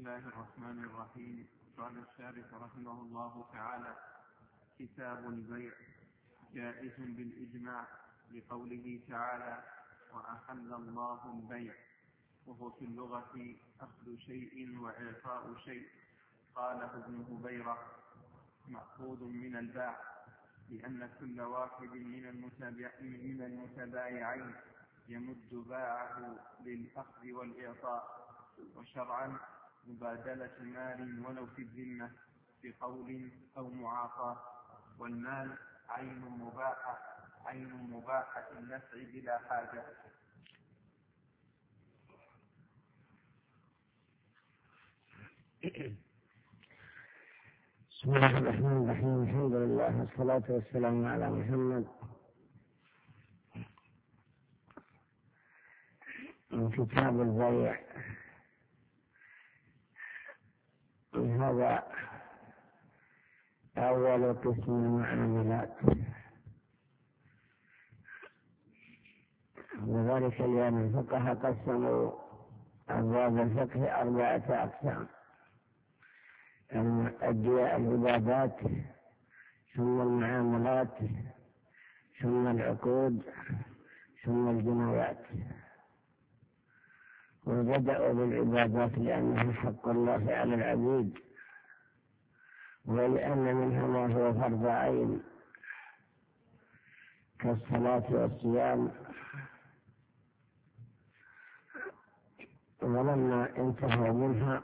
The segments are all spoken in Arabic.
الله الرحمن الرحيم. قال الشارح رحمه الله تعالى: كتاب البيع جائز بالإجماع لقوله تعالى: وأحل الله البيع، وهو في اللغة أخذ شيء وإعطاء شيء. قاله ابن هبيرة: مأخوذ من الباع، لأن كل واحد من المتبايعين يمد باعه للأخذ والإعطاء. وشرعا مبادلة مال ولو في الذمة بقول أو معاطاة، والمال عين مباحة النفع بلا حاجة. بسم الله الرحمن الرحيم. الحمد لله والصلاة والسلام على محمد. كتاب البيع هذا أول قسم المعاملات، وذلك لأن الفقهاء قسموا أبواب الفقه 4 أقسام: العبادات، ثم المعاملات، ثم العقود، ثم الجنايات. وبدأوا بالعبادات لأنه حق الله على العبيد، ولأن منها ما هو فرض عين كالصلاة والصيام. ولما انتهوا منها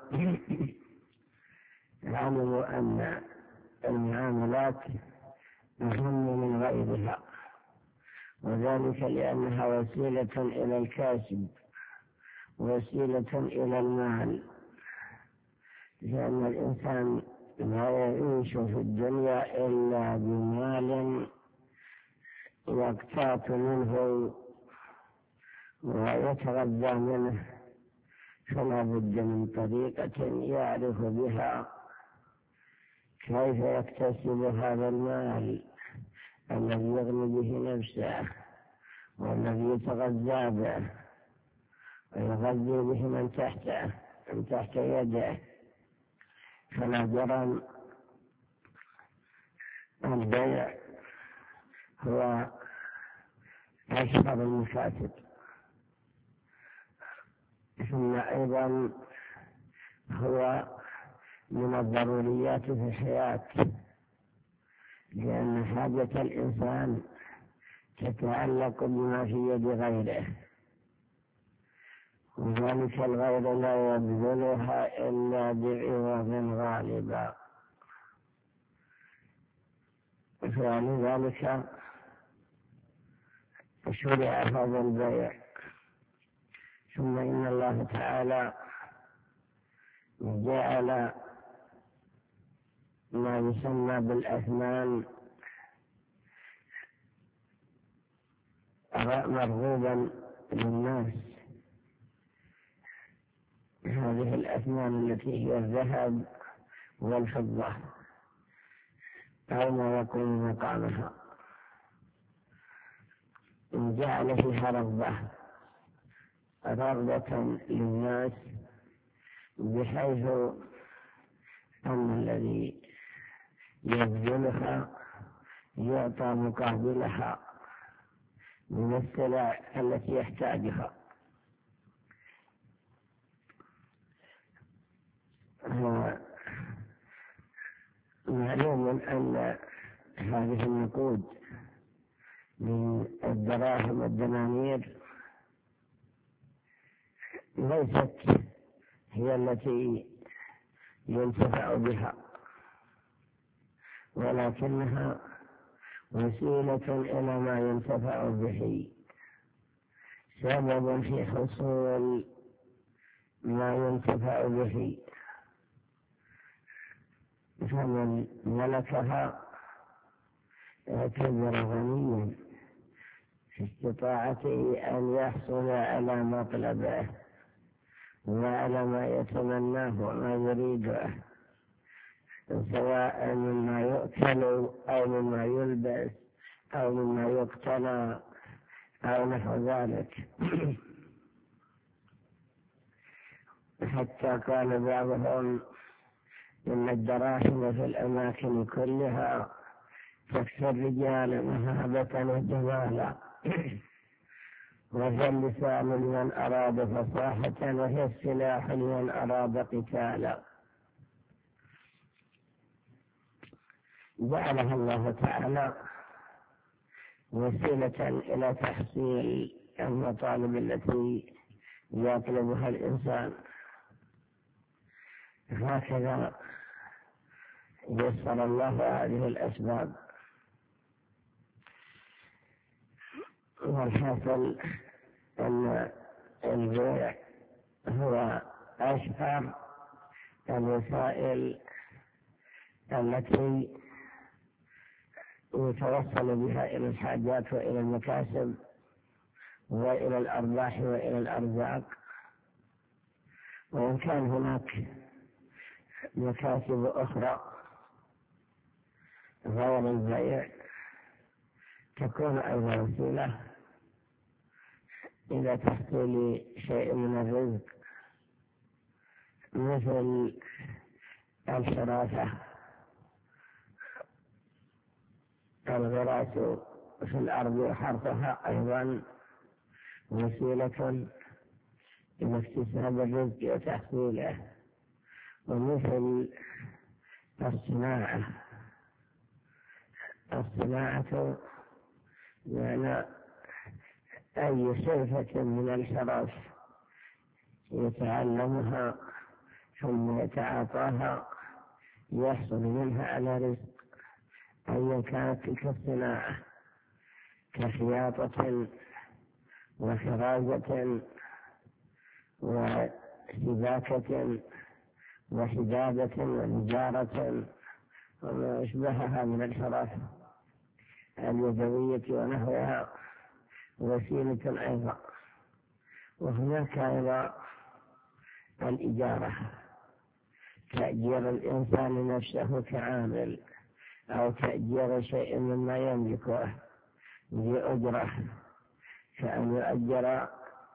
علموا أن المعاملات أهم من غيرها، وذلك لأنها وسيلة إلى الكاسب، وسيلة إلى المال، لأن الإنسان لا يعيش في الدنيا إلا بمال يقتات منه ويتغذى منه، فلا بد من طريقة يعرف بها كيف يكتسب هذا المال الذي يغني به نفسه والذي يتغذى به ويغذي به من تحت يده. فلا جرم البيع هو أشهر المكاسب. ثم أيضا هو من الضروريات في الحياة، لأن حاجة الإنسان تتعلق بما في يد غيره، وذلك الغير لا يبذلها إلا بعوض غالبا. فلذلك شرع هذا البيع. ثم إن الله تعالى جعل ما يسمى بالأثمان مرغوبا للناس. هذه الأثمان التي هي الذهب والفضة أو ما يكون مقامها، جعل فيها رغبة للناس، بحيث أن الذي يبذلها يعطى مقابلها من السلع التي يحتاجها. معلوم أن هذه النقود من الدراهم والدنانير ليست هي التي ينتفع بها، ولكنها وسيلة إلى ما ينتفع به، سبب في حصول ما ينتفع به. فمن ملكها اعتبر غنيا في استطاعته أن يحصل على مطلبه وعلى ما يتمناه وما يريده، سواء مما يؤكل أو مما يلبس أو مما يقتنى أو نحو ذلك. حتى قال بعضهم إن الدراهم في الأماكن كلها تكفي الرجال مهابة وجمالا، وهي اللسان لمن أراد فصاحة، وهي السلاح لمن أراد قتالا. جعلها الله تعالى وسيلة إلى تحصيل المطالب التي يطلبها الإنسان. هكذا يسر الله هذه الأسباب. والحاصل أن البيع هو أشهر الوسائل التي يتوصل بها إلى الحاجات وإلى المكاسب وإلى الأرباح وإلى الأرزاق. وإن كان هناك مكاسب أخرى غير البيع تكون أيضا وسيلة إلى تحصيل شيء من الرزق، مثل الحراسة، الغراس في الأرض وحرثها أيضا وسيلة إلى اكتساب الرزق وتحصيله. ومثل الصناعة يعني أي صفة من الحرف يتعلمها ثم يتعاطاها يحصل منها على رزق، أيا كانت تلك الصناعة كخياطة وخراجة وسباكة وحدادة ونجارة وما أشبهها من الحرف اليدوية ونحوها وسيلة أيضا. وهناك أيضا الإجارة، تأجير الإنسان نفسه كعامل أو تأجير شيء مما يملكه بأجرة، كأن يؤجر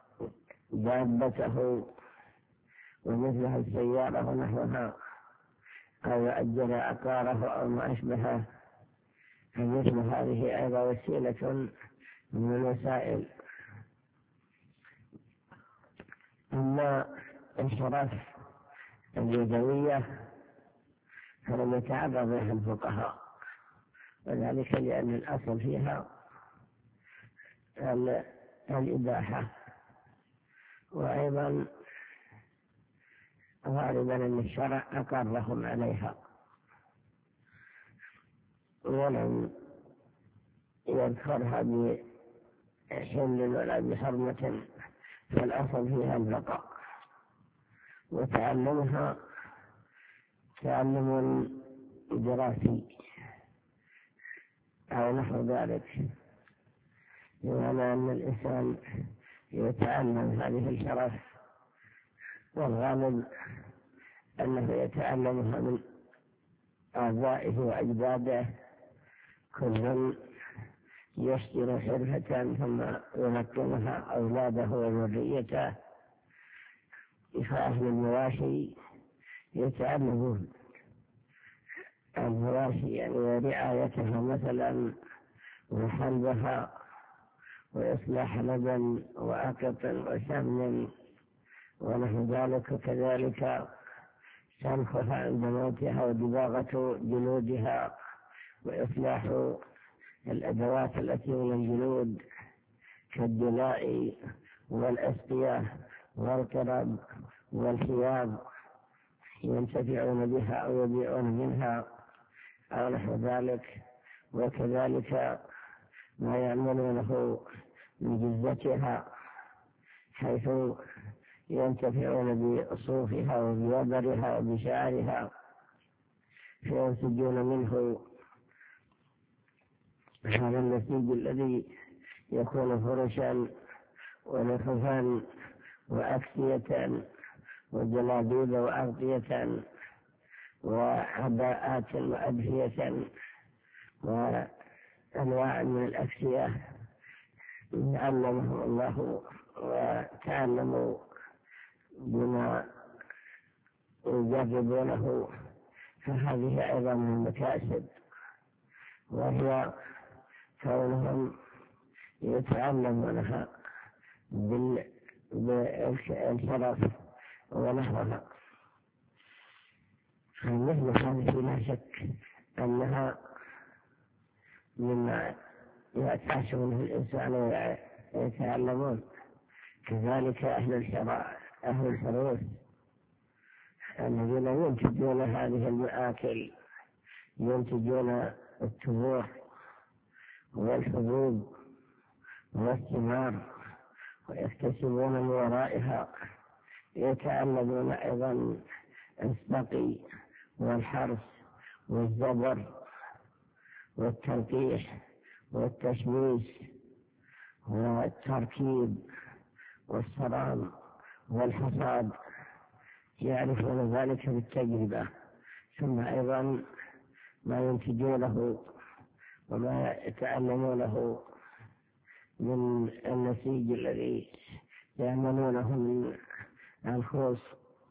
دابته ومثلها السيارة ونحوها، أو يؤجر عقاره أو ما أشبهه. فمثل هذه أيضا وسيلة من الوسائل. أما الحرف اليدوية فلم يتعرض بها الفقهاء، وذلك لأن الأصل فيها الإباحة. وأيضا غالبا أن الشرع أقرهم عليها ولم يذكرها بحل ولا بحرمة، فالأصل فيها البقاء. وتعلمها تعلم دراسي أو نحو ذلك، بمعنى أن الإنسان يتعلم هذه الشرف، والغالب أنه يتعلمها من آبائه وأجداده، كل يشتري حرفة ثم يلقنها أولاده وذريته. فأهل المواشي يتعلمون المواشي يعني ورعايتها مثلا وحلبها وإصلاح لبن وأقط وسمن ونحو ذلك، وكذلك سلخها عند موتها ودباغة جلودها وإصلاح الأدوات التي من الجلود كالدلاء والأسقية والقرب والحياض، ينتفعون بها أو يبيعون منها أو نحو ذلك. وكذلك ما يعملونه من جزتها، حيث ينتفعون بصوفها وبوبرها وبشعرها، فينسجون منه هذا النسيج الذي يكون فرشا ونحفا وأكسية وجلابيب وأغطية وعباءات وأدفية وأنواع من الأكسية. علمهم الله وتعلموا بما يجربونه، فهذه أيضا من المكاسب، وهي كونهم يتعلمونها بالشرف ونحوها. فمثل هذه لا شك أنها مما يعتاش منه الإنسان ويتعلمون. كذلك أهل الحروث الذين ينتجون هذه المآكل، ينتجون التمور والحبوب والثمار ويكتسبون من ورائها، يتعلمون أيضا السقي والحرث والزبر والتلقيح والتشميس والتركيب والصرام والحصاد، يعرفون ذلك بالتجربة. ثم أيضا ما ينتجونه وما يتعلمونه من النسيج الذي يعملونه من الخوص،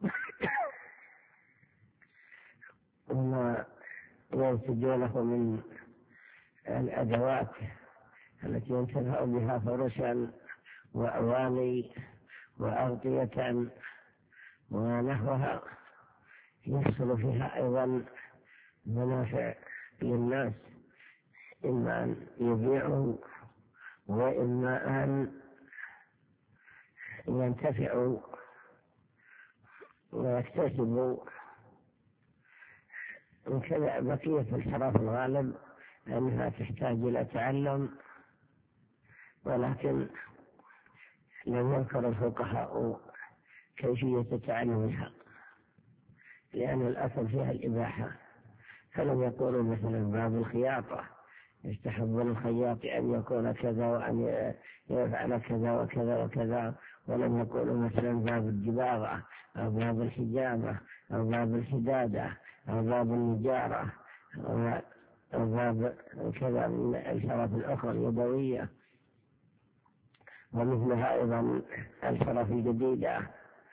وما ينتجونه من الأدوات التي ينتفع بها فرشا وأواني وأغطية ونحوها، يحصل فيها أيضا منافع للناس، إما أن يبيعوا وإما أن ينتفعوا ويكتسبوا. وكذا بقية الحرف الغالب أنها تحتاج إلى تعلم، ولكن لم يذكر الفقهاء كيفية تعلمها، لأن الأصل فيها الإباحة، فلم يقولوا مثلا باب الخياطة يستحب للخياط أن يكون كذا وأن يفعل كذا وكذا وكذا، ولم يقولوا مثلا باب الدباغة أو باب الحجامة أو باب الحدادة أو باب النجارة أو باب كذا من الحرف الأخرى اليدوية. ومثلها أيضا الحرف الجديدة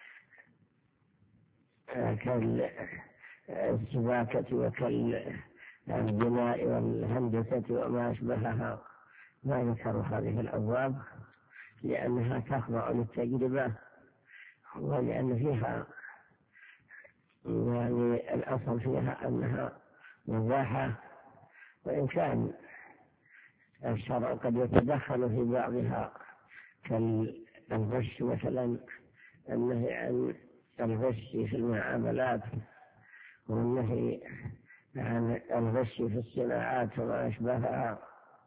كالسباكة وكالبناء والهندسة وما أشبهها، ما ذكروا هذه الأبواب لأنها تخضع للتجربة، ولأن فيها يعني الأصل فيها أنها مباحة، وإن كان الشرع قد يتدخل في بعضها كالغش مثلا، النهي عن الغش في المعاملات والنهي عن الغش في الصناعات وما أشبهها،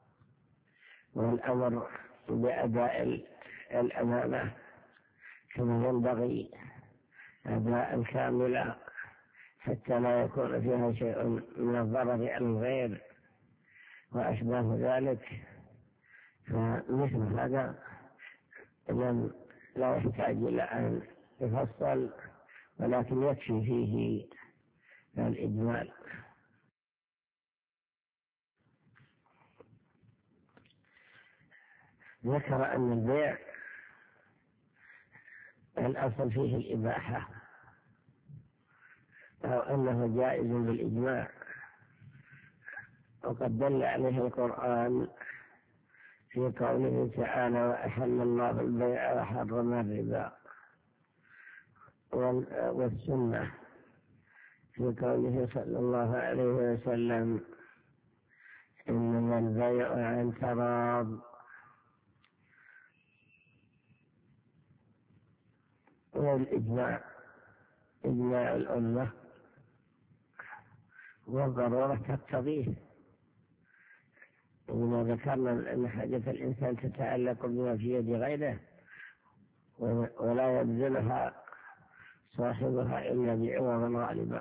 والأمر بأداء الأمانة كما ينبغي أداء كاملا حتى لا يكون فيها شيء من الضرر على الغير وأشباه ذلك. فمثل هذا لا يحتاج إلى أن يفصل، ولكن يكفي فيه الإجمال. ذكر أن البيع الأصل فيه الإباحة أو أنه جائز بالإجماع، وقد دل عليه القرآن في قوله تعالى: وأحل الله البيع وحرم الربا، والسنة في قوله صلى الله عليه وسلم: إنما البيع عن تراض. والإجماع إجماع الأمة، والضرورة تقتضيه. وما ذكرنا أن حاجة الإنسان تتعلق بما في يد غيره، ولا يبذلها صاحبها إلا بعوض غالبا.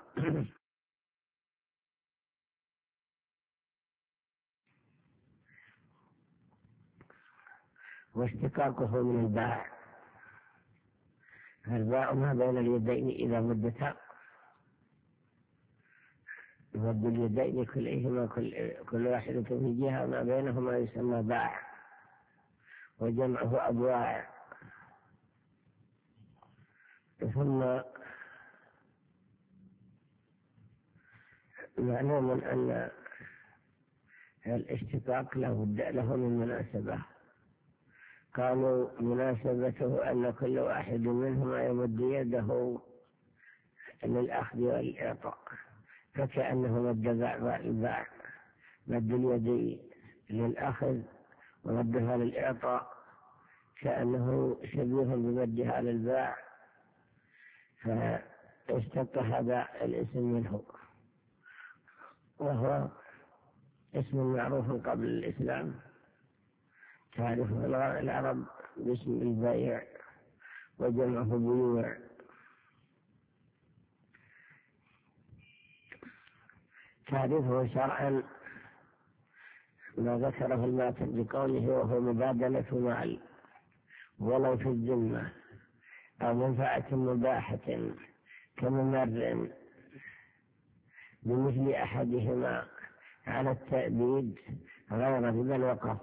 واشتقاقه من الباع، الباع ما بين اليدين إذا مدتا، مد اليدين كليهما كل واحدة في جهة ما بينهما يسمى باع، وجمعه أبواع. ثم معلوم أن الاشتقاق له من مناسبة. قالوا مناسبته أن كل واحد منهما يمد يده للأخذ والإعطاء، فكأنه مد الباع، مد اليد للأخذ ومدها للإعطاء كأنه شبيه بمدها للباع، فاشتق هذا الاسم منه، وهو اسم معروف قبل الإسلام، تعرفه العرب باسم البيع وجمعه بيوع. تعرفه شرعا ما ذكره الماتن بقوله وهو مبادلة مال ولو في الذمة أو منفعة مباحة كممر بمثل أحدهما على التأبيد غير ربا الوقف.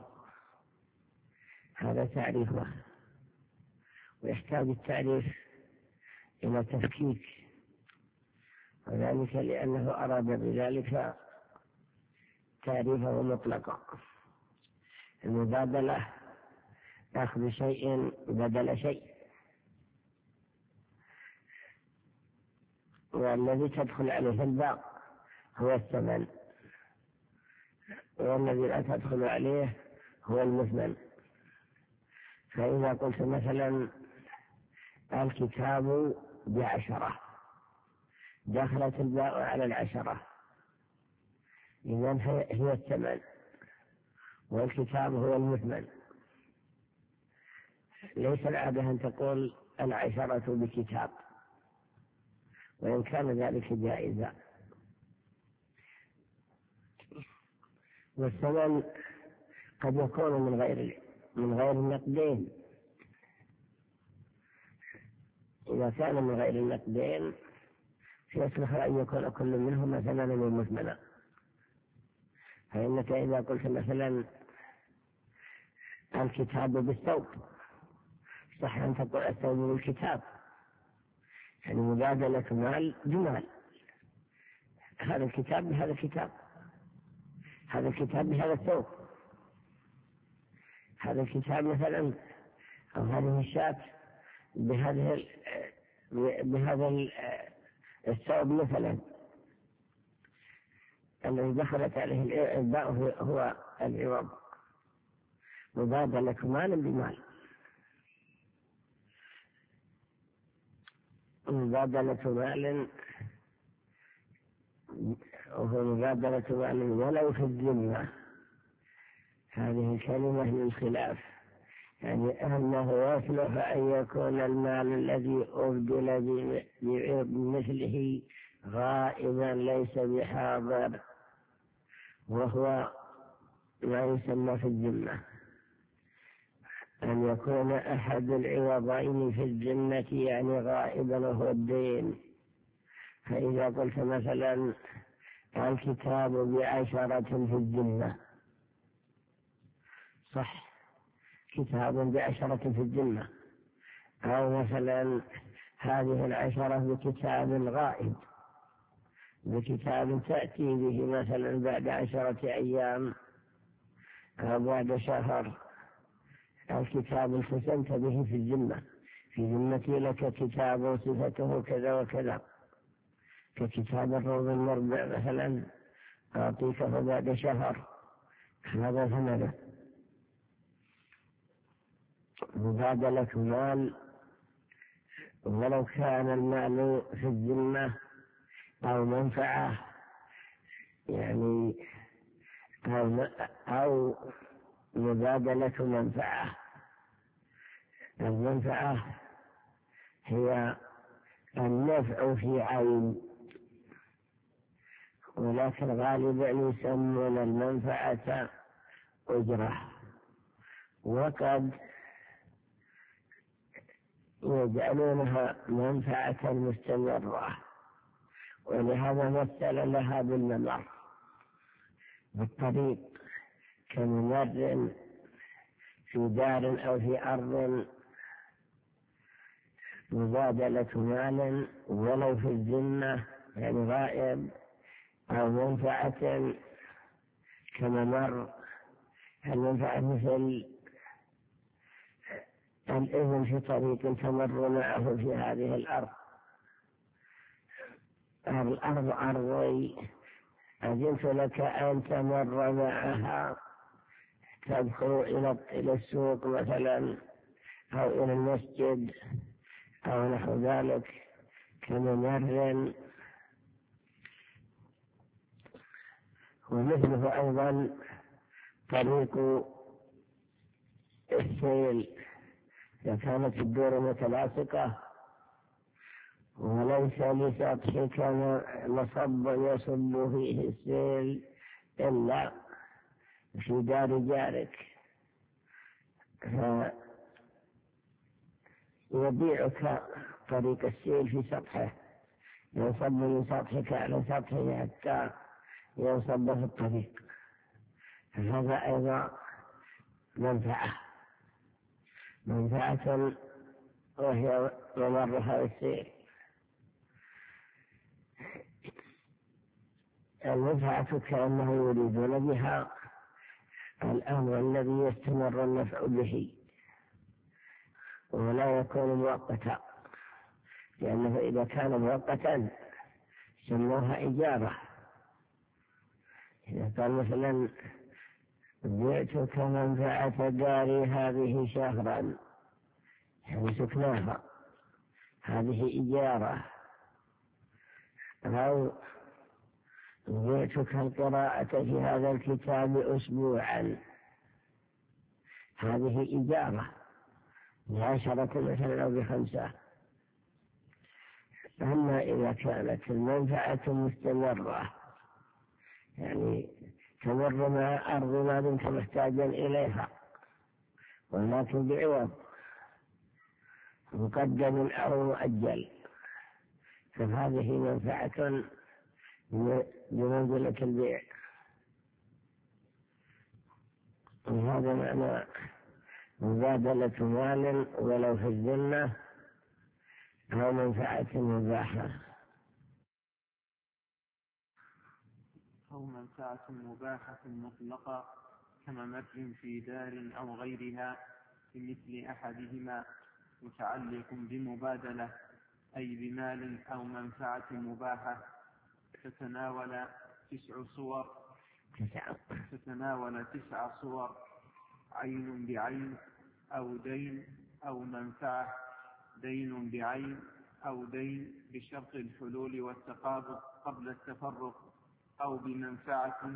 هذا تعريفه، ويحتاج التعريف إلى تفكيك، وذلك لأنه أراد بذلك تعريفه مطلقا. المبادلة أخذ شيء بدل شيء، والذي تدخل عليه الباق هو الثمن، والذي لا تدخل عليه هو المثمن. فإذا قلت مثلا الكتاب ب10، دخلت الباء على 10، إذن هي الثمن والكتاب هو المثمن. ليس العادة أن تقول 10 بكتاب، وإن كان ذلك جائزا. والثمن قد يكون من غير النقدين. إذا كان من غير النقدين فيصلح أن يكون كل منهما ثمنا ومثمنا. فإنك إذا قلت مثلا الكتاب بالثوب، صح أن تقول الثوب بالكتاب، يعني مبادلة مال بمال. هذا الكتاب بهذا الكتاب، هذا الكتاب بهذا الثوب، هذا الكتاب مثلا أو هذه الشاة بهذا الثوب مثلا الذي دخلت عليه الباء هو العوض. مبادلة مال بمال، مبادلة مال وهو مبادلة مال ولو في الذمة. هذه الكلمة للخلاف، يعني أنه يصلح أن يكون المال الذي أبدل بمثله غائبا ليس بحاضر، وهو ما يسمى في الذمة، أن يكون أحد العوضين في الذمة يعني غائبا وهو الدين. فإذا قلت مثلا الكتاب ب10 في الذمة، صح، كتاب ب10 في الذمة. أو مثلا هذه 10 بكتاب غائب، بكتاب تأتي به مثلا بعد 10 أيام أو بعد شهر. الكتاب التزمت به في الذمة، في ذمتي لك كتاب صفته كذا وكذا، ككتاب الروض المربع مثلا أعطيكه بعد شهر، هذا ثمنه. مبادلة مال ولو كان المال في الذمة أو منفعة، يعني أو مبادلة منفعة. المنفعة هي النفع في عين، ولكن غالبا يسمون المنفعة أجرة، وقد يجعلونها منفعة مستمرة، ولهذا مثل لها بالممر بالطريق، كممر في دار أو في أرض. مبادلة مال ولو في الذمة يعني غائب، أو منفعة كما مر. المنفعة مثل الإذن في طريق تمر معه في هذه الأرض. الأرض أرضي، أذنت لك أن تمر معها، تدخل إلى السوق مثلا أو إلى المسجد أو نحو ذلك كممر. ومثله أيضا طريق السيل، إذا كانت الدور متلاصقة وليس لسطح كما مصب يصب فيه السيل إلا في دار جارك، فيبيعك طريق السيل في سطحه، يصب من سطحك على سطحه حتى يصب في الطريق. فهذا أيضا منفعة وهي ممرها السيل. المنفعة كأنه يريدون بها الأمر الذي يستمر النفع به ولا يكون مؤقتا، لأنه إذا كان مؤقتا سموها إجارة. إذا قال مثلا بعتك منفعة داري هذه شهرا، يعني سكناها، هذه إجارة. أو بعتك القراءة في هذا الكتاب أسبوعا، هذه إجارة ب10 مثلا أو ب5. أما إذا كانت المنفعة مستمرة، يعني تمر مع أرض ما دمت محتاجا إليها ولكن بعوض مقدم أو مؤجل، فهذه منفعة بمنزلة البيع. وهذا معنى مبادلة مال ولو في الذمة أو منفعة مباحة. أو منفعة مباحة مطلقة كممر في دار أو غيرها بمثل أحدهما متعلق بمبادلة، أي بمال أو منفعة مباحة تتناول 9 صور: عين بعين أو دين أو منفعة، دين بعين أو دين بشرط الحلول والتقابض قبل التفرق، أو بمنفعة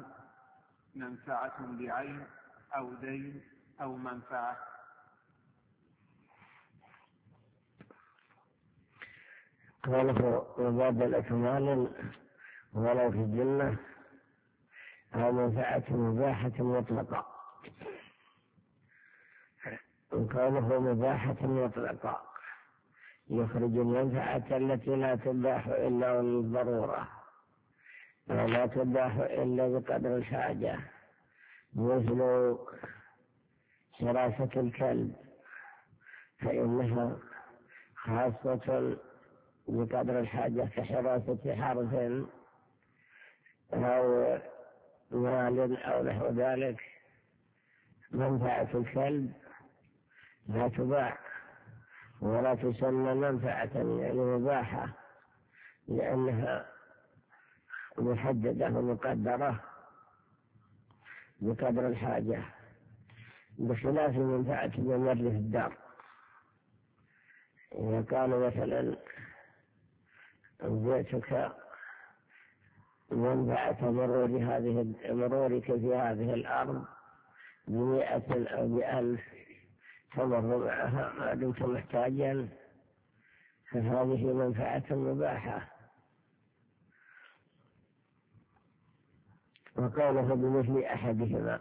بعين أو دين أو منفعة. قاله مبادلة مال ولو في الذمة أو منفعة مباحة مطلقة. وقاله مباحة مطلقة يخرج المنفعة التي لا تباح إلا للضرورة ولا تباح إلا بقدر الحاجة، مثل حراسة الكلب فإنها خاصة بقدر الحاجة كحراسة حرث أو مال أو نحو ذلك. منفعة الكلب لا تباع ولا تسمى منفعة يعني مباحة، لأنها محددة ومقدرة بقدر الحاجة، بخلاف منفعة الممر في الدار. إذا كان مثلا بيتك منفعة مرورك في هذه الأرض ب100 أو ب1000 تمر معها ما دمت محتاجا، فهذه منفعة مباحة. وقوله بمثل أحدهما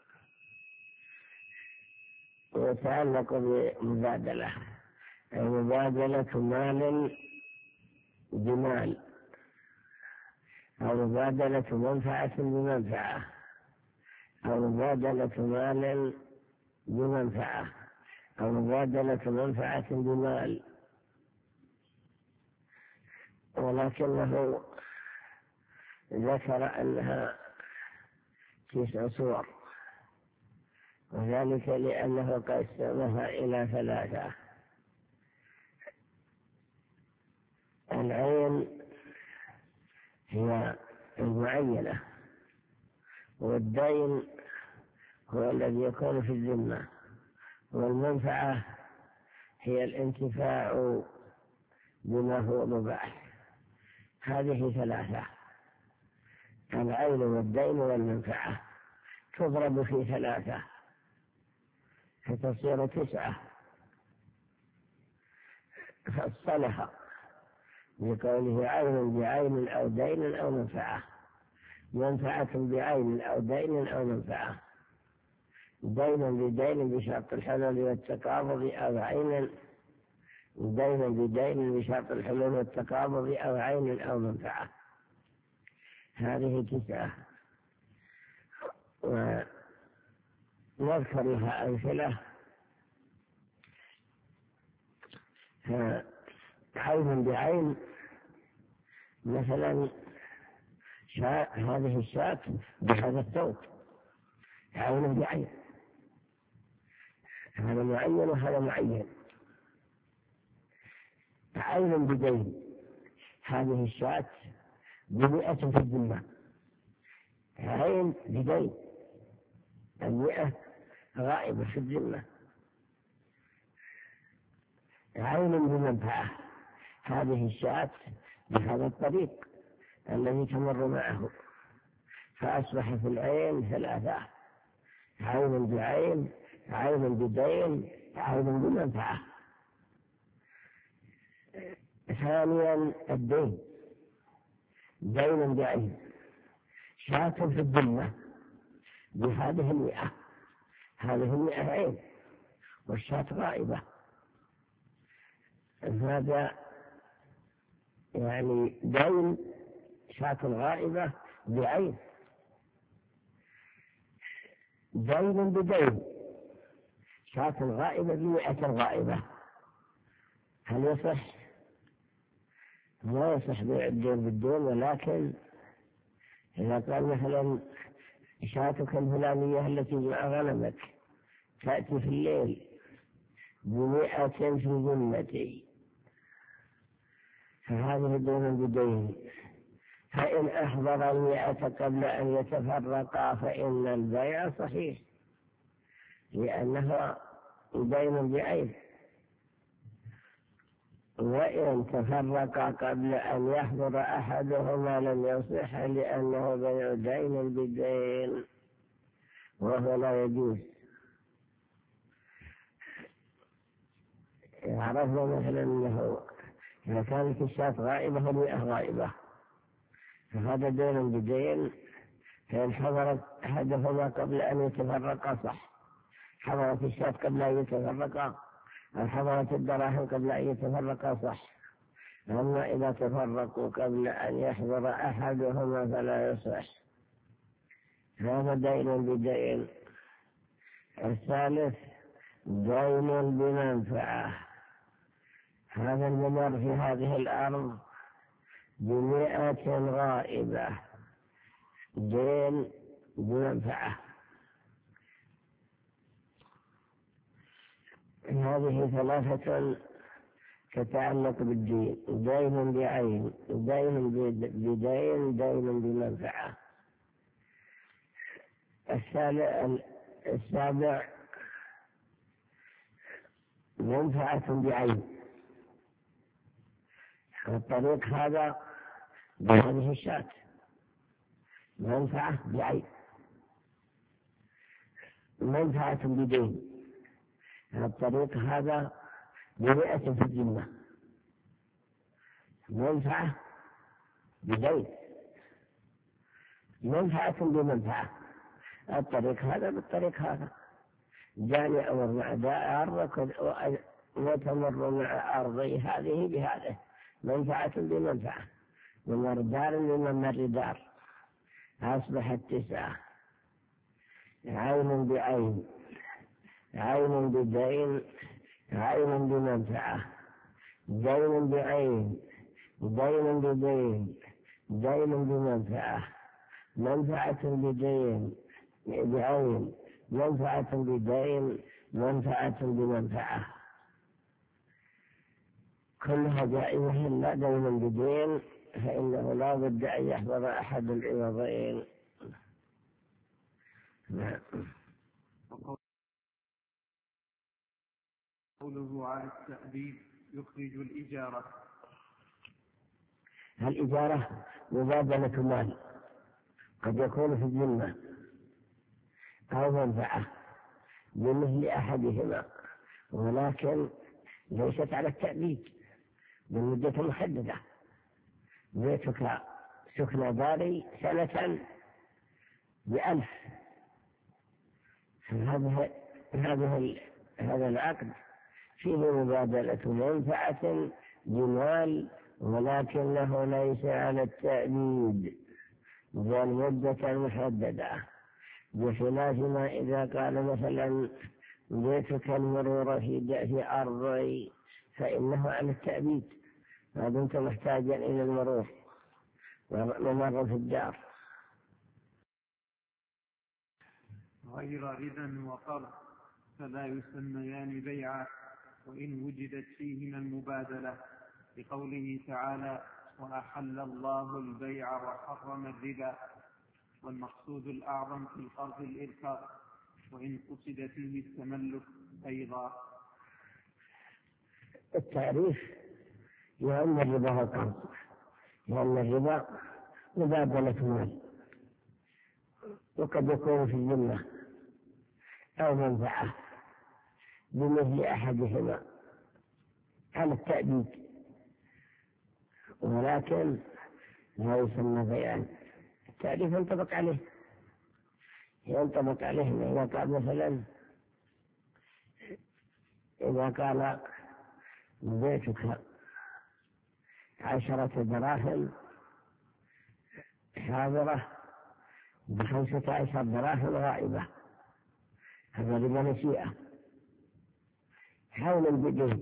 يتعلق بمبادلة، أي مبادلة مال بمال أو مبادلة منفعة بمنفعة أو مبادلة مال بمنفعة أو مبادلة منفعة بمال، ولكنه ذكر أنها 9 صور، وذلك لأنه قسمها إلى 3. العين هي المعينة، والدين هو الذي يكون في الذمة، والمنفعة هي الانتفاع بما هو مباح. هذه 3: العين والدين والمنفعة، تضرب في 3 فتصير 9. فصلها بقوله عين بعين أو دين أو منفعة، منفعة بعين أو دين أو منفعة، دين بدين بشرط الحلول والتقابض أو عين، دين بدين بشرط الحلول والتقابض أو عين أو منفعة. هذه 9، ونذكر لها أمثلة. عين بعين، مثلا هذه الشاة بهذا الثوب، عين بعين، هذا معين وهذا معين. عين بدين، هذه الشاة ب100 في الذمة، عين بدين، 100 غائبة في الذمة. عين بمنفعة، هذه الشاة بهذا الطريق الذي تمر معه، فأصبح في العين 3: عين بعين، عين بدين، عين بمنفعة. ثانيا الدين، دين بعين، شاة في الذمة بهذه 100، هذه 100 عين والشاة غائبة. هذا يعني دين، شاة غائبة بعين، دين بدين، شاة غائبة ب100 غائبة. هل يصح؟ لا يصح بيع الدين بالدين، ولكن إذا قال مثلا شاتك الفلانية التي مع غنمك تأتي في الليل ب100 في ذمتي، فهذه دين بدين، فإن أحضر 100 قبل أن يتفرقا فإن البيع صحيح، لأنه دين بعين. وإن تفرقا قبل أن يحضر أحدهما لم يصح، لأنه بيع دين بدين وهو لا يجوز. عرفنا مثلا أنه إذا كانت الشاة غائبة و100 غائبة، فهذا دين بدين، فإن حضرت أحدهما قبل أن يتفرقا صح، حضرت الشاة قبل أن يتفرقا، أو حضرت الدراهم قبل أن يتفرقا صح. أما إذا تفرقوا قبل أن يحضر أحدهما فلا يصح، هذا دين بدين. الثالث دين بمنفعة، هذا الممر في هذه الأرض ب100 غائبة، دين بمنفعة. هذه 3 تتعلق بالدين: دين بعين، دين بدين، دين بمنفعة. السابع منفعة بعين، الطريق هذا بهذه الشاة منفعة بعين. منفعة بدين، الطريق هذا ب100 في الذمة، منفعة بدين، منفعة بمنفعة. الطريق هذا بالطريق هذا، جاني أمر مع دار وتمر مع أرضي هذه بهذه، منفعة بمنفعة. ممر دار لممر دار، أصبحت 9: عين بعين، عين بدين، عين بمنفعة، دين بعين، دين بدين، دين بمنفعة، منفعة بدين بعين، منفعة بدين، منفعة بمنفعة، كلها جائزة إلا دين بدين، فإنه لا بد أن يحضر أحد العوضين. قوله على التأديب يخرج الإجارة. الإجارة مبادلة مال، قد يكون في الذمة أو منفعة بمثل أحدهما، ولكن ليست على التأبيد بمدة محددة. بيتك سكن داري سنة ب1,000، هذا العقد فيه مبادلة منفعة بمال، ولكنه ليس على التأبيد بل مدة محددة، بخلاف ما إذا قال مثلا بيتك المرورة في أرضي فإنه على التأبيد ما دمت محتاجا إلى المرور ومر في الدار. غير ربا وقرض فلا يسميان بيعا وإن وجدت فيهما المبادلة، لقوله تعالى: وأحل الله البيع وحرم الربا. والمقصود الأعظم في القرض الإرفاق، وإن قصد فيه التملك أيضا. التعريف يهم الربا والقرض، لأن الربا مبادلة مال، وقد يكون في الذمة أو منفعة بمثل أحدهما على التأبيد، ولكن لا يسمى بيعا. التعريف ينطبق عليه إذا قال مثلا إذا قال بيتك 10 دراهم حاضرة ب15 دراهم غائبة، هذا ربا نسيئة حول البدين،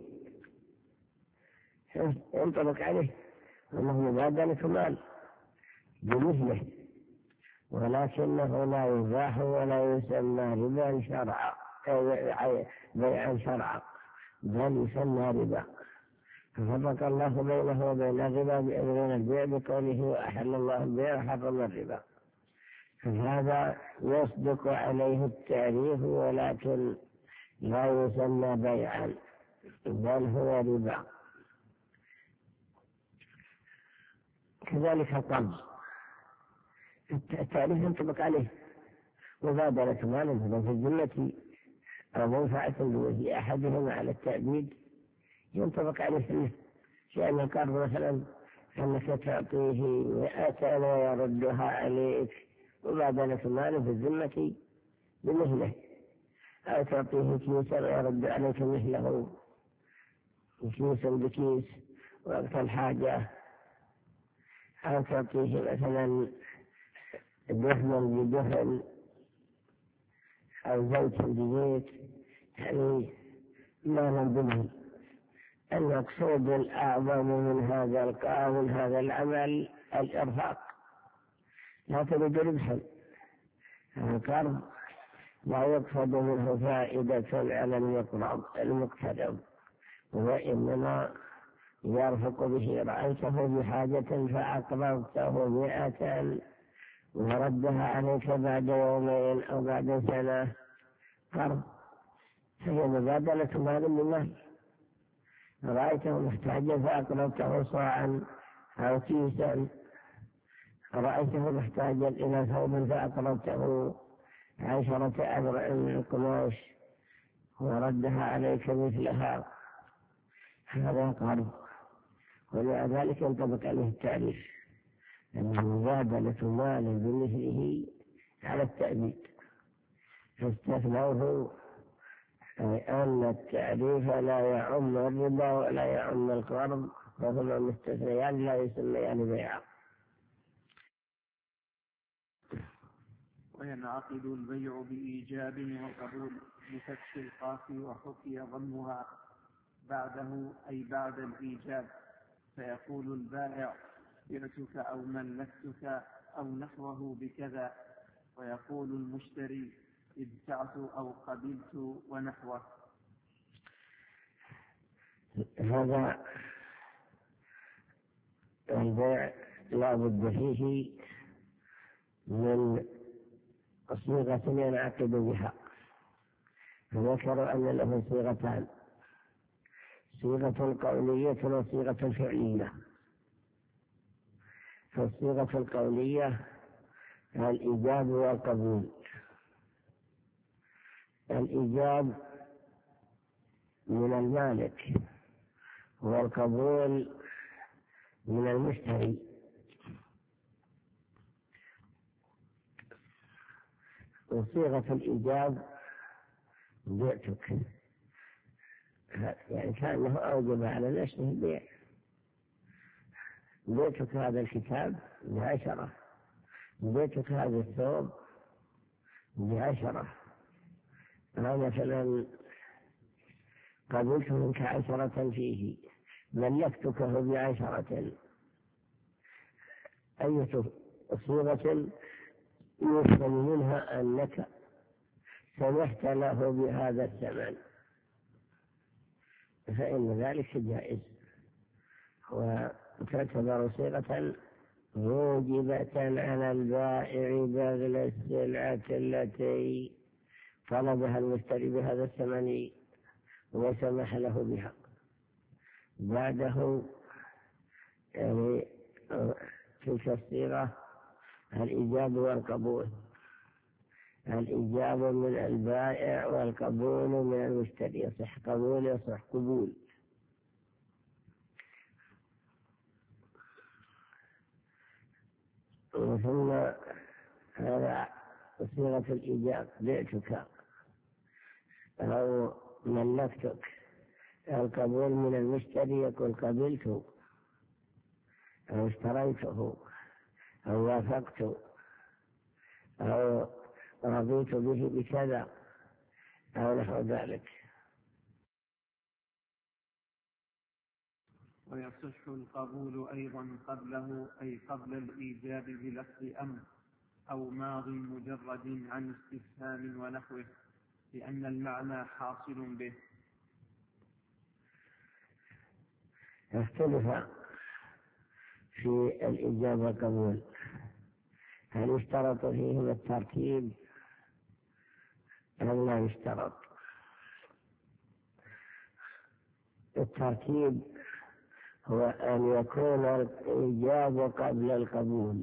ينطبق عليه أنه مبادلة مال بمثله، ولكنه لا يباح ولا يسمى ربا شرعا بيعا شرعا، بل يسمى ربا. ففرق الله بينه وبين الربا بأمرين البيع بقوله: وأحل الله البيع وحرم الربا. فهذا يصدق عليه التعريف، ولكن لا يسمى بيعا بل هو ربا. كذلك القرض التعريف ينطبق عليه مبادلة مال في الذمة أو منفعة بوجه أحدهما على التأبيد، ينطبق عليه لأن القرض مثلا أنك تعطيه 100 ويردها عليك مبادلة مال في الذمة بمثله، أو تعطيه كيسا ويرد عليك مثله كيسا بكيس وقت الحاجة، أو تعطيه مثلا دهنا بدهن أو زيتا بزيت، يعني مالا بمال. المقصود الأعظم من هذا العمل الإرفاق، لا تريد ربحا. القرض لا يقصد منه فائدة على المقترض، وإنما يرفق به. رأيته بحاجة فأقرضته 100 وردها عليك بعد يومين أو بعد سنة، قرض، هي مبادلة مال بمال. رأيته محتاجا فأقرضته صاعا أو كيسا، رأيته محتاجا إلى ثوب فأقرضته 10 أذرع من القماش وردها عليك مثلها، هذا قرض. ومع ذلك ينطبق عليه التعريف أنه مبادلة مال بمثله على التأبيد، فاستثنوه أن التعريف لا يعم الربا ولا يعم القرض، وهما مستثنيان لا يسميان بيعا. وينعقد البيع بإيجاب وقبول بفتح القاف وحكي ضمها بعده أي بعد الإيجاب، فيقول البائع: بعتك أو ملكتك أو نحوه بكذا، ويقول المشتري ابتعت أو قبلت ونحوه. هذا البيع لا بد فيه من صيغة ينعقد بها. فذكروا أن له صيغتان: صيغة قولية وصيغة فعلية. فالصيغة القولية الإيجاب والقبول. الإيجاب من المالك والقبول من المشتري. وصيغة الإيجاب بعتك، يعني كأنه أوجب على نفسه البيع. بعتك هذا الكتاب ب10، بعتك هذا الثوب ب10. أنا مثلا قبلت منك 10 فيه، ملكتكه ب10. أي صيغة يفهم منها أنك سمحت له بهذا الثمن، فإن ذلك جائز، وتعتبر صيغة موجبة على البائع بذل السلعة التي طلبها المشتري بهذا الثمن وسمح له بها. بعده يعني تلك الصيغة الإيجاب والقبول. الإيجاب من البائع والقبول من المشتري. يصح قبول يصح قبول. ثم هذا صيغة الإيجاب: بعتك أو ملكتك. القبول من المشتري يقول قبلت أو اشتريته أو وافقت أو رضيت به بكذا أو نحو ذلك. ويصح القبول أيضا قبله، أي قبل الإيجاب بلفظ أمر أو ماض مجرد عن استفهام ونحوه، لأن المعنى حاصل به. اختلف في الإيجاب والقبول، هل يشترط فيهم الترتيب أم لا يشترط؟ الترتيب هو أن يكون الإيجاب قبل القبول،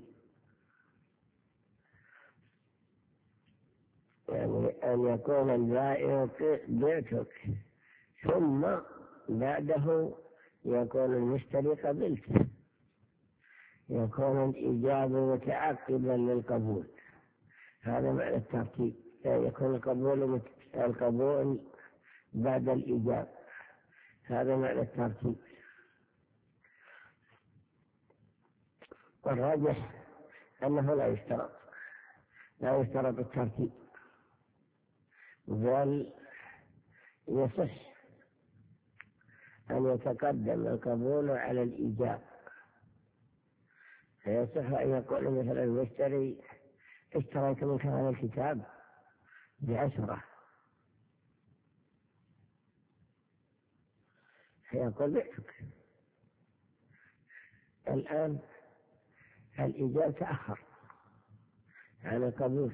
يعني أن يكون البائع بعتك ثم بعده يكون المشتري قبلت، يكون الإيجاب متعقبا للقبول. هذا معنى الترتيب، يعني يكون القبول بعد الإيجاب. هذا معنى الترتيب. والراجح أنه لا يشترط الترتيب، بل يصح أن يتقدم القبول على الإيجاب. فيصح أن يقول مثلا المشتري اشتريت منك هذا الكتاب ب10، فيقول بعتك. الآن الإيجاب تأخر عن القبول.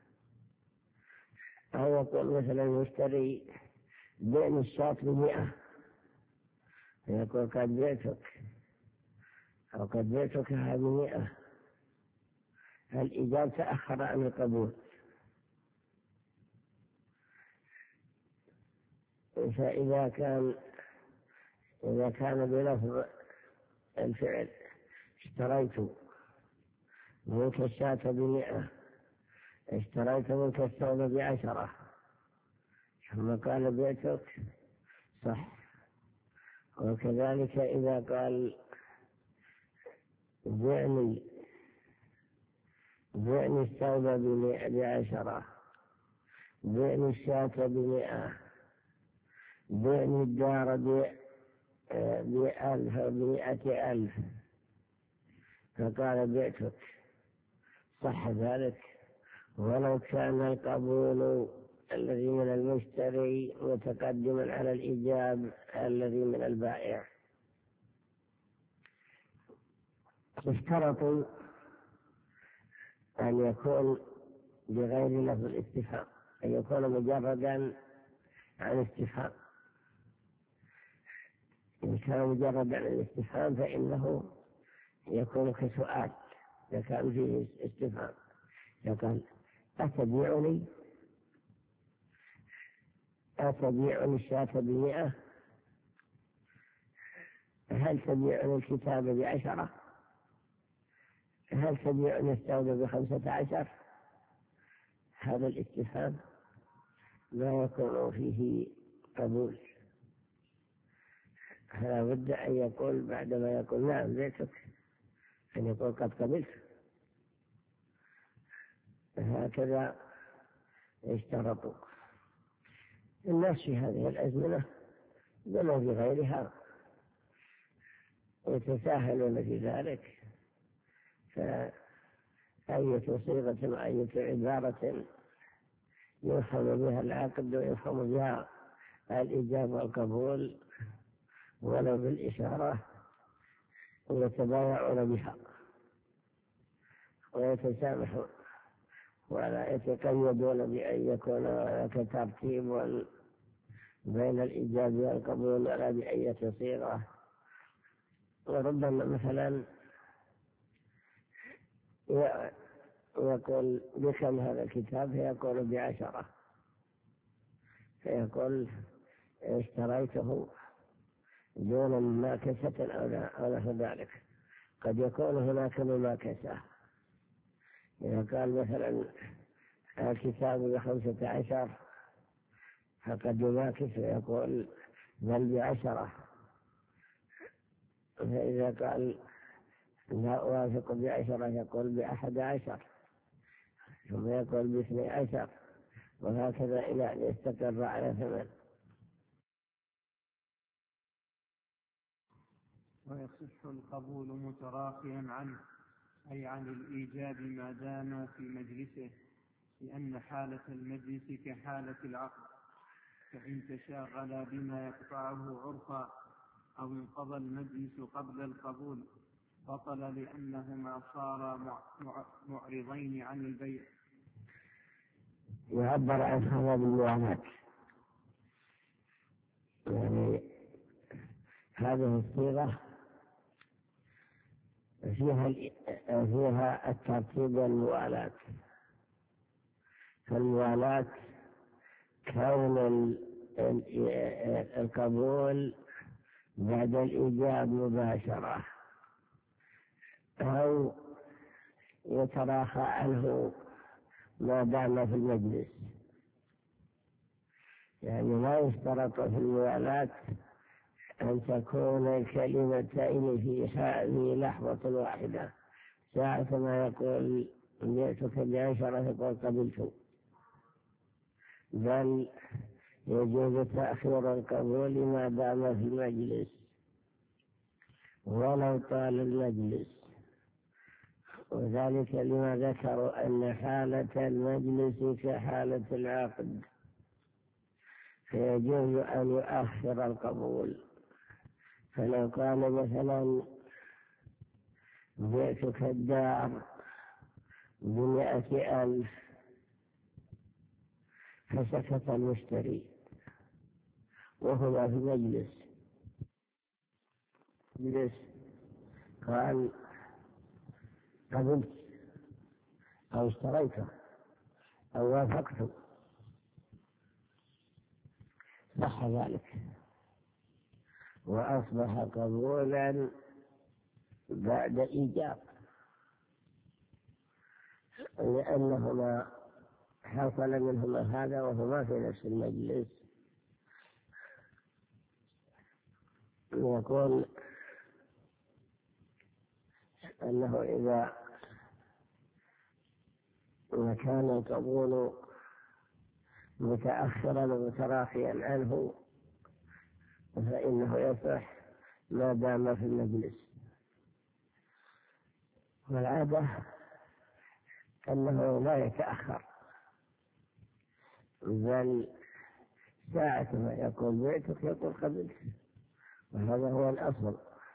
أو يقول مثلا المشتري بعني الشاة ب100، فيقول قد بعتك أو قد بعتك هذه 100. الإيجاب تأخر عن القبول. فإذا كان بلفظ الفعل اشتريت منك الشاة ب100، اشتريت منك الثوب ب10، ثم قال بعتك، صح. وكذلك إذا قال بعني الثوب ب10، بعني الشاة ب100، بعني الدار ب1,000 ب100,000، فقال بعتك، صح ذلك ولو كان القبول الذي من المشتري متقدما على الإيجاب الذي من البائع. اشترطوا أن يكون بغير لفظ الاستفهام، أن يكون مجردا عن استفهام. إن كان مجردا عن الاستفهام فإنه يكون كسؤال، إذا كان فيه استفهام يقول أتبيعني الشاة ب100؟ هل تبيعني الكتاب ب10؟ هل تبيعني الثوب ب15؟ هذا الاستفهام لا يكون فيه قبول، فلا بد أن يقول بعدما يقول نعم بعتك أن يقول قد قبلت. هكذا اشترطوا. الناس في هذه الأزمنة بل في غيرها يتساهلون في ذلك، فأية صيغة وأية عبارة يفهم بها العقد ويفهم بها الإجابة والقبول ولو بالإشارة ويتبايعون بها ويتسامحون، ولا يتقيدون بأن يكون هناك ترتيب بين الإيجاب والقبول ولا بأية صيغة. وربما مثلا يقول بكم هذا الكتاب فيقول ب10، فيقول اشتريته دون مماكسة أو نحو ذلك. قد يكون هناك مماكسة، إذا قال مثلا الكتاب ب15 فقد يماكس ويقول بل ب10، فإذا قال لا أوافق ب10 يقول ب11 ثم يقول ب12، وهكذا إلى أن يستقر على 8. ويصح القبول متراخيا عنه، أي عن الإيجاب ما دام في مجلسه، لأن حالة المجلس كحالة العقد، فإن تشاغل بما يقطعه عرفا أو انقضى المجلس قبل القبول بطل، لأنهما صارا معرضين عن البيع. يعبر عن هذا بالمعاملات، يعني هذه الصيغة فيها الترتيب والموالاة. فالموالاة كون القبول بعد الإيجاب مباشرة أو يتراخى عنه ما دام في المجلس، يعني لا يشترط في الموالاة أن تكون الكلمتين في هذه لحظة واحدة. ساعة ما يقول جئتك ب10 يقول قبلت، بل يجوز تأخير القبول ما دام في المجلس ولو طال المجلس، وذلك لما ذكروا أن حالة المجلس كحالة العقد، فيجوز أن يؤخر القبول. فلو قال مثلا بيتك الدار ب100,000 فسكت المشتري وهو في مجلس قال قبلت أو اشتريته أو وافقته، صح ذلك وأصبح قبولا بعد إيجاب، لأنهما حصل منهما هذا وهما في نفس المجلس. يقول أنه إذا كان القبول متأخرا ومتراخيا عنه فإنه يصح ما دام في المجلس. والعادة أنه لا يتأخر، بل ساعة ما يقول بيتك يقول قبلت، وهذا هو الأصل.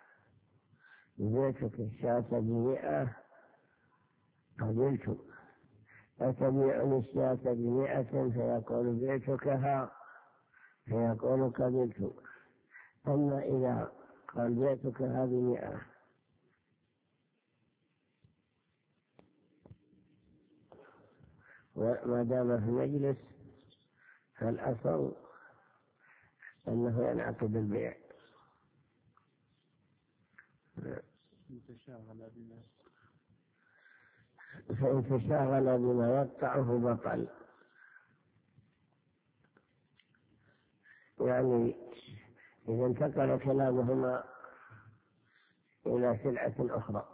بيتك الشاة ب100 قبلت، فتبيعني الشاة ب100 فيقول بيتكها فيقول قبلت. أما إذا قال بيتكها ب100 وما دام في مجلس فالأصل أنه ينعقد البيع. فإن تشاغل بما يقطعه بطل، يعني إذا انتقل كلامهما إلى سلعة أخرى،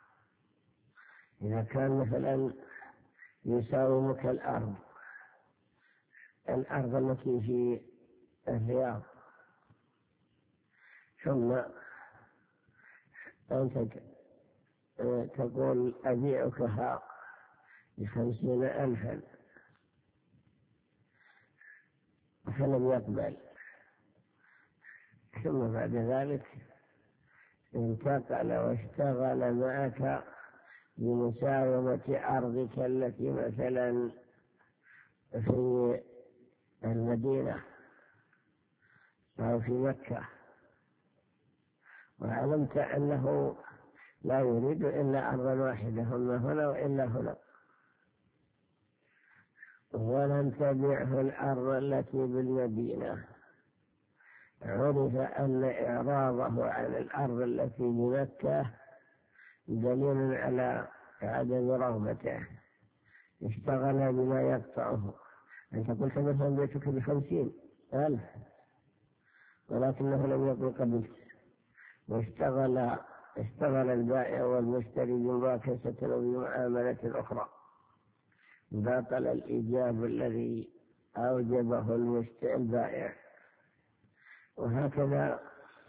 إذا كان مثلا يساومك الأرض التي في الرياض، ثم أنت تقول أبيعكها ب50,000 فلم يقبل، ثم بعد ذلك انتقل واشتغل معك بمساومة أرضك التي مثلا في المدينة أو في مكة، وعلمت أنه لا يريد إلا أرضا واحدة، هم هنا وإلا هنا، ولم تبعه الأرض التي بالمدينة، عرف أن إعراضه عن الأرض التي بمكة دليل على عدم رغبته، اشتغل بما يقطعه. أنت قلت مثلا بيتك ب50,000 ولكنه لم يقل قبلت، اشتغل البائع والمشتري بمباكسة وبمعاملة أخرى، باطل الإيجاب الذي أوجبه البائع. وهكذا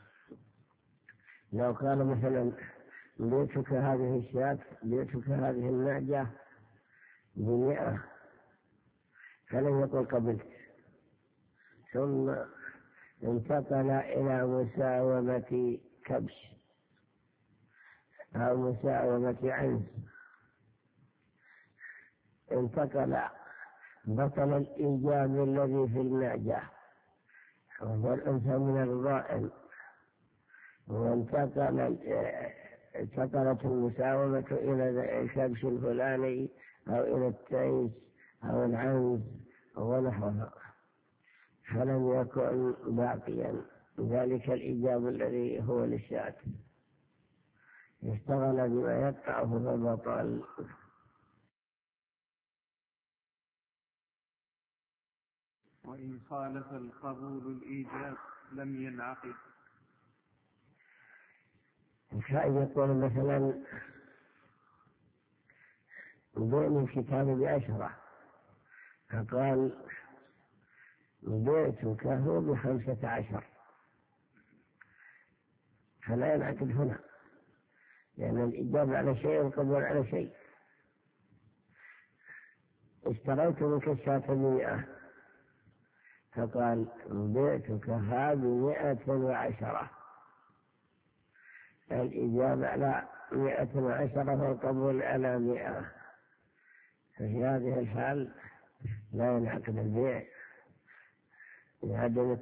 لو قال مثلا بيتك هذه الشاة، بيتك هذه النعجة ب100 فلم يقل قبلت، ثم انتقل إلى مساومة كبش أو مساومة عنز، انتقل بطل الإيجاب الذي في النعجة وهو الأنثى من الضائن، انتقلت المساومة إلى الكبش الفلاني أو إلى التيس أو العنز ونحوها، فلم يكن باقيا ذلك الإيجاب الذي هو للشاة، اشتغل بما يقطعه فبطل. وإن خالف القبول الإيجاب لم ينعقد. فإن يقول مثلا بيعني الكتاب ب10 فقال بيتك هو ب15 فلا ينعقد هنا، لأن الإجابة على شيء والقبول على شيء. اشتريت منك الشاة ب100 فقال بيتك هذه ب110، الإجابة على 110 والقبول على 100، ففي هذه الحال لا ينعقد البيع لعدم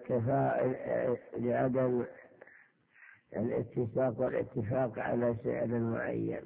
الاتفاق والاتفاق على سعر معين.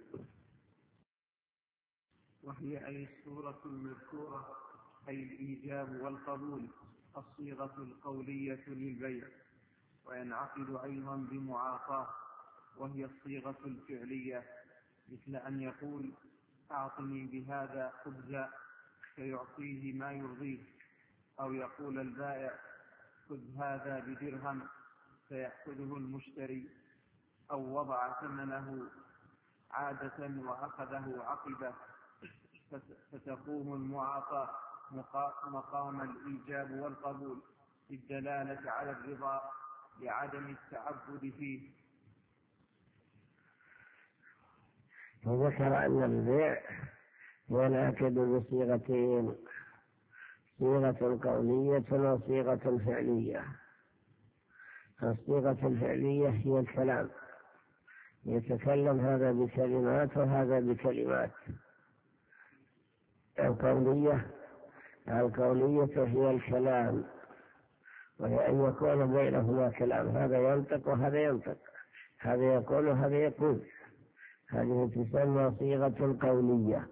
وهي أي الصورة المذكورة أي الإيجاب والقبول الصيغة القولية للبيع، وينعقد أيضا بمعاطاة وهي الصيغة الفعلية، مثل أن يقول أعطني بهذا خبزا فيعطيه ما يرضيه، أو يقول البائع خذ هذا ب1 فيأخذه المشتري، أو وضع ثمنه عادة وأخذه عقبه، فتقوم المعاطاة مقام الإيجاب والقبول للدلالة على الرضا لعدم التعبد فيه. وذكر أن البيع ينعقد بصيغتين: صيغة قولية وصيغة فعلية. الصيغة الفعلية هي الكلام، يتكلم هذا بكلمات وهذا بكلمات. القولية هي الكلام، وهي أن يكون بينهما كلام، هذا ينطق وهذا ينطق، هذا يقول وهذا يقول. هذه تسمى صيغة قولية.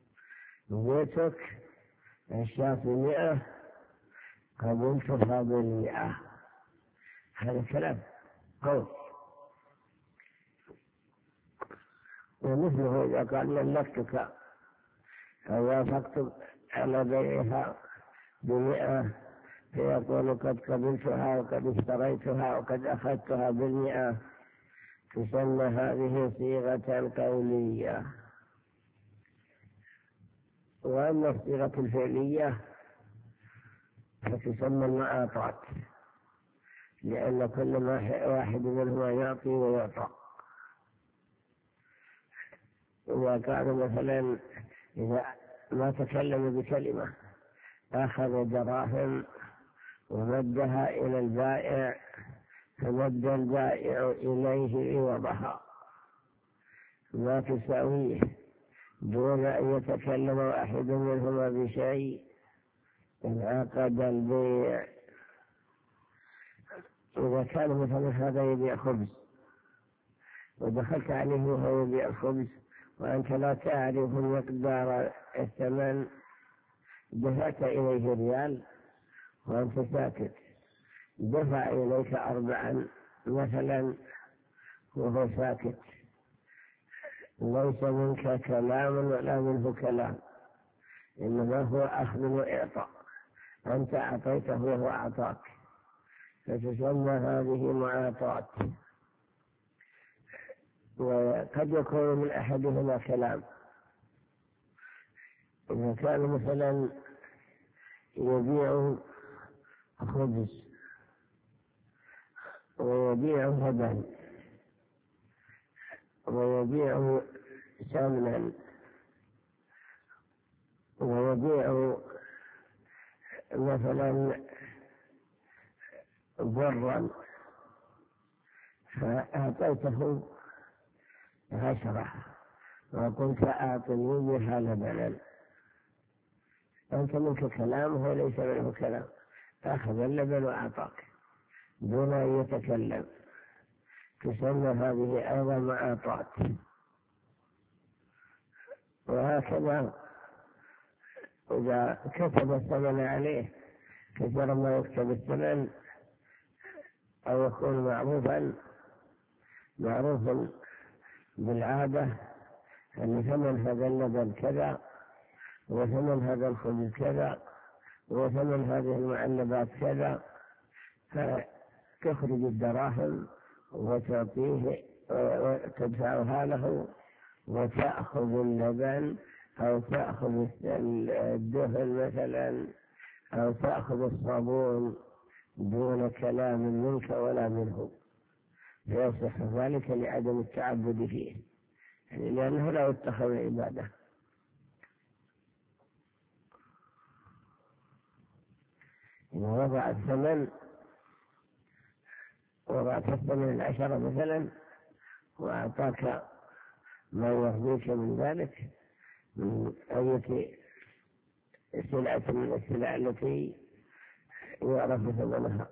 بيتك الشاة 100 قبلتها ب100، هذا كلام قول. ومثله إذا قال ملكتك أو وافقت على بيعها ب100، فيقول قد قبلتها وقد اشتريتها وقد أخذتها ب100، تسمى هذه صيغة قولية. وأما الصيغة الفعلية فتسمى المعاطات، لأن كل واحد منهما يعطي ويعطى. إذا كان مثلا إذا ما تكلم بكلمة أخذ دراهم ومدها إلى البائع، فمد البائع إليه عوضها ما تساويه دون أن يتكلم واحد منهما بشيء، انعقد البيع. إذا كان مثلا هذا يبيع خبز ودخلت عليه وهو يبيع خبز وأنت لا تعرف مقدار الثمن، دفعت إليه ريال وأنت ساكت، دفع إليك 4 مثلا وهو ساكت، ليس منك كلام ولا منه كلام، إنما هو أخذ وإعطاء، أنت أعطيته وهو أعطاك، فتسمى هذه معاطات. وقد يكون من أحدهما كلام. إذا كان مثلا يبيع خبز ويبيع لبن ويبيع سمنا ويبيع مثلا برا، فأعطيته 10 وقلت أعطني بها لبنا، أنت منك كلام وهو ليس منه كلام، أخذ اللبن وأعطاك دون أن يتكلم، تسمى هذه أيضا معاطات. وهكذا إذا كتب الثمن عليه، كثيرا ما يكتب الثمن أو يكون معروفا بالعادة أن ثمن هذا اللبن كذا، وثمن هذا الخبز كذا، وثمن هذه المعلبات كذا، فتخرج الدراهم وتعطيه وتدفعها له، وتأخذ اللبن أو تأخذ الدهن مثلا أو تأخذ الصابون دون كلام منك ولا منه، فيصح ذلك لعدم التعبد فيه، يعني لأنه لا يتخذ عبادة. إذا وضعت الثمن 10 مثلا وأعطاك ما يرضيك من ذلك من أي سلعة من السلع التي يعرف ثمنها،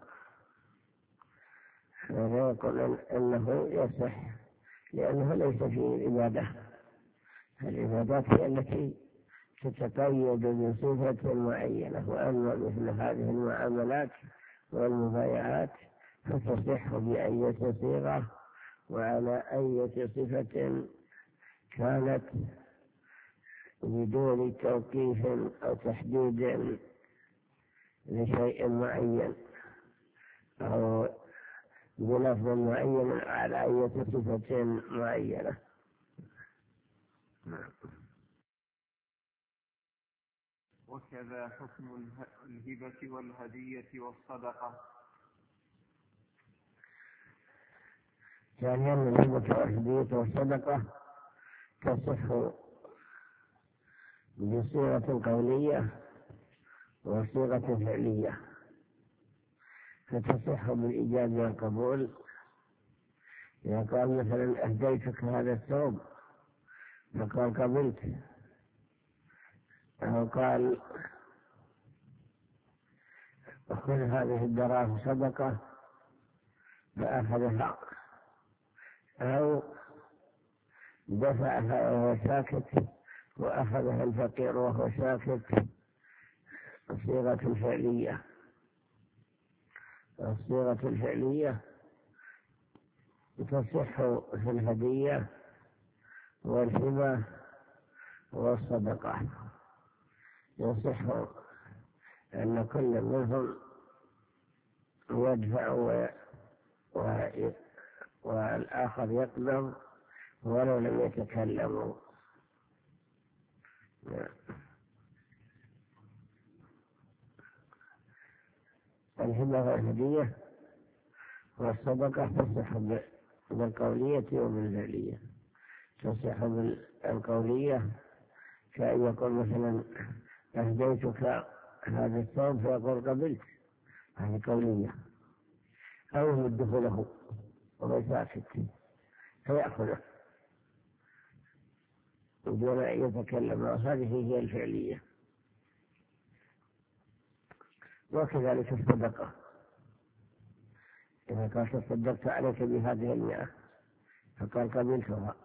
هذا يقول أنه يصح، لأنه ليس فيه عبادة. العبادات هي التي تتقيد بصفة معينة، وأما مثل هذه المعاملات والمبايعات فتصح بأية صيغة وعلى أية صفة كانت بدون توقيف أو تحديد لشيء معين أو بلفظ معين على أية صفة معينة. وكذا حكم الهبة والهدية والصدقة. ثانيا الهبة والهدية والصدقة تصح بصيغة قولية وصيغة فعلية. فتصح بالإيجاب والقبول. إذا قال مثلا أهديتك هذا الثوب فقال قبلت، أو قال خذ هذه الدراهم صدقة فأخذها، أو دفعها وهو ساكت وأخذها الفقير وهو ساكت. الصيغة الفعلية. الصيغة الفعلية تصح في الهدية والهبة والصدقة. يصح أن كل منهم يدفع والآخر يقبض ولو لم يتكلموا. الهبة والهدية والصدقة تصح بالقولية وبالفعلية. تصح بالقولية كأن يقول مثلا أهديتك هذا الثوب فيقول قبلت، هذه قولية. أو يمده له وهو ساكت فيأخذه بدون أن يتكلم، هذه هي الفعلية. وكذلك الصدقة، إذا قال تصدقت عليك بهذه 100 فقال قبلتها.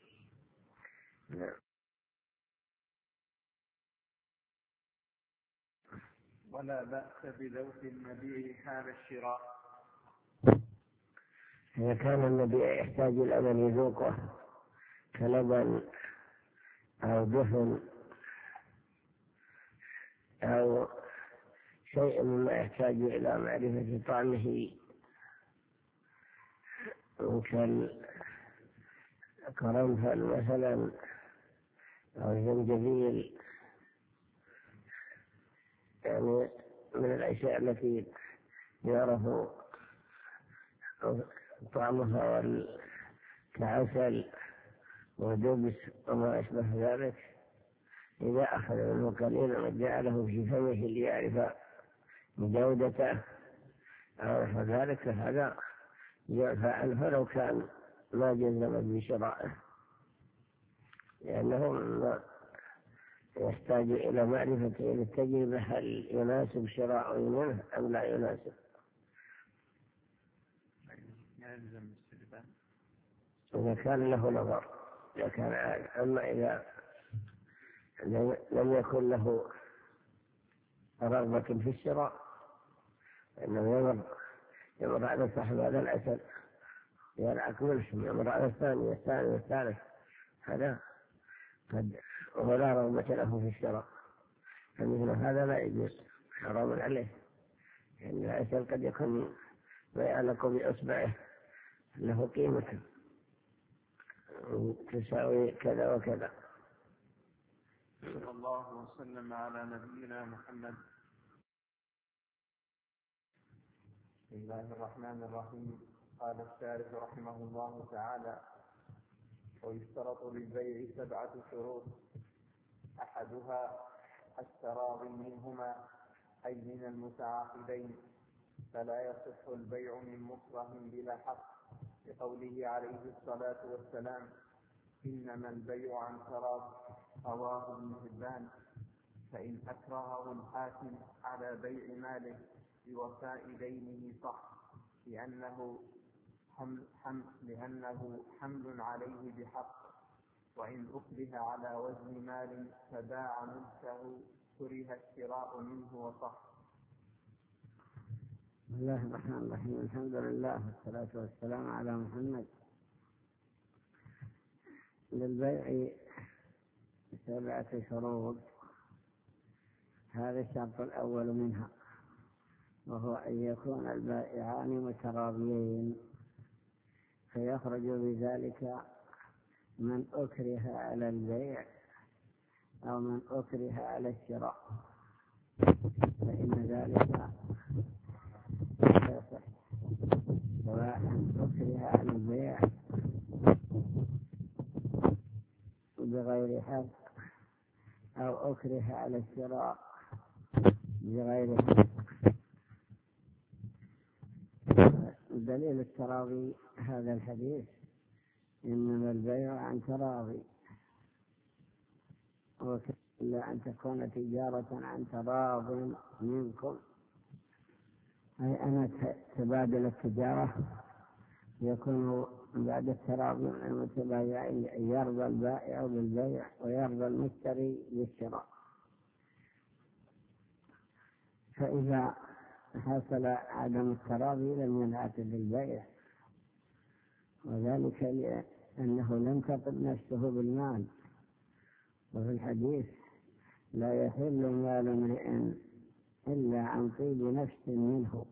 ولا بأس بذوق المبيع حال الشراء. إذا كان المبيع يحتاج إلى من يذوقه كلبن أو دفن أو شيء مما يحتاج إلى معرفة طعمه كالقرنفل مثلا أو الزنجبيل، يعني من الأشياء التي يعرف طعمها كعسل ودبس وما أشبه ذلك. إذا أخذ منه قليلا وجعله في فمه ليعرف جودته أو نحو ذلك فهذا يعفى عنه لو كان ما جزم بشرائه، لأنه يحتاج إلى معرفة التجربة هل يناسب شراء منه أم لا يناسب. إذا كان له نظر، إذا كان عاد. أما إذا لم يكن له رغبة في الشراء إنه يمر على صاحب هذا الأسد يلعق منهم، يمر على الثاني والثالث، هذا قد ولا رغبة له في الشراء، فمثل هذا لا يجوز، حرام عليه. لأن الأسد قد يكون ما يعلق بأصبعه له قيمة تساوي كذا وكذا. صلى الله وسلم على نبينا محمد. بسم الله الرحمن الرحيم. قال الشارح رحمه الله تعالى: ويشترط للبيع 7 شروط، أحدها التراضي منهما أي من المتعاقدين، فلا يصح البيع من مكره بلا حق، لقوله عليه الصلاة والسلام: إنما البيع عن تراض، رواه ابن حبان. فإن أكرهه الحاكم على بيع ماله بوفاء دينه صح، لأنه حمل عليه بحق. وإن أكره على وزن مال فباع ملكه كره الشراء منه وصح. بسم الله الرحمن الرحيم. الحمد لله والصلاة والسلام على محمد. للبيع 7 شروط، هذا الشرط الأول منها، وهو أن يكون البائعان متراضيين، فيخرج بذلك من أكره على البيع أو من أكره على الشراء، فإن ذلك لا يصح، سواء أكره على البيع بغير حق أو أكره على الشراء بغير حق. دليل التراضي هذا الحديث: إنما البيع عن تراضي، إلا أن تكون تجارة عن تراض منكم، أي أن تبادل التجارة يكون بعد التراضي من المتبايعين، يرضى البائع بالبيع ويرضى المشتري بالشراء. فإذا حصل عدم التراضي لم ينعقد البيع، وذلك لأنه لم تطب نفسه بالمال. وفي الحديث: لا يحل مال امرئ إلا عن طيب نفس منه.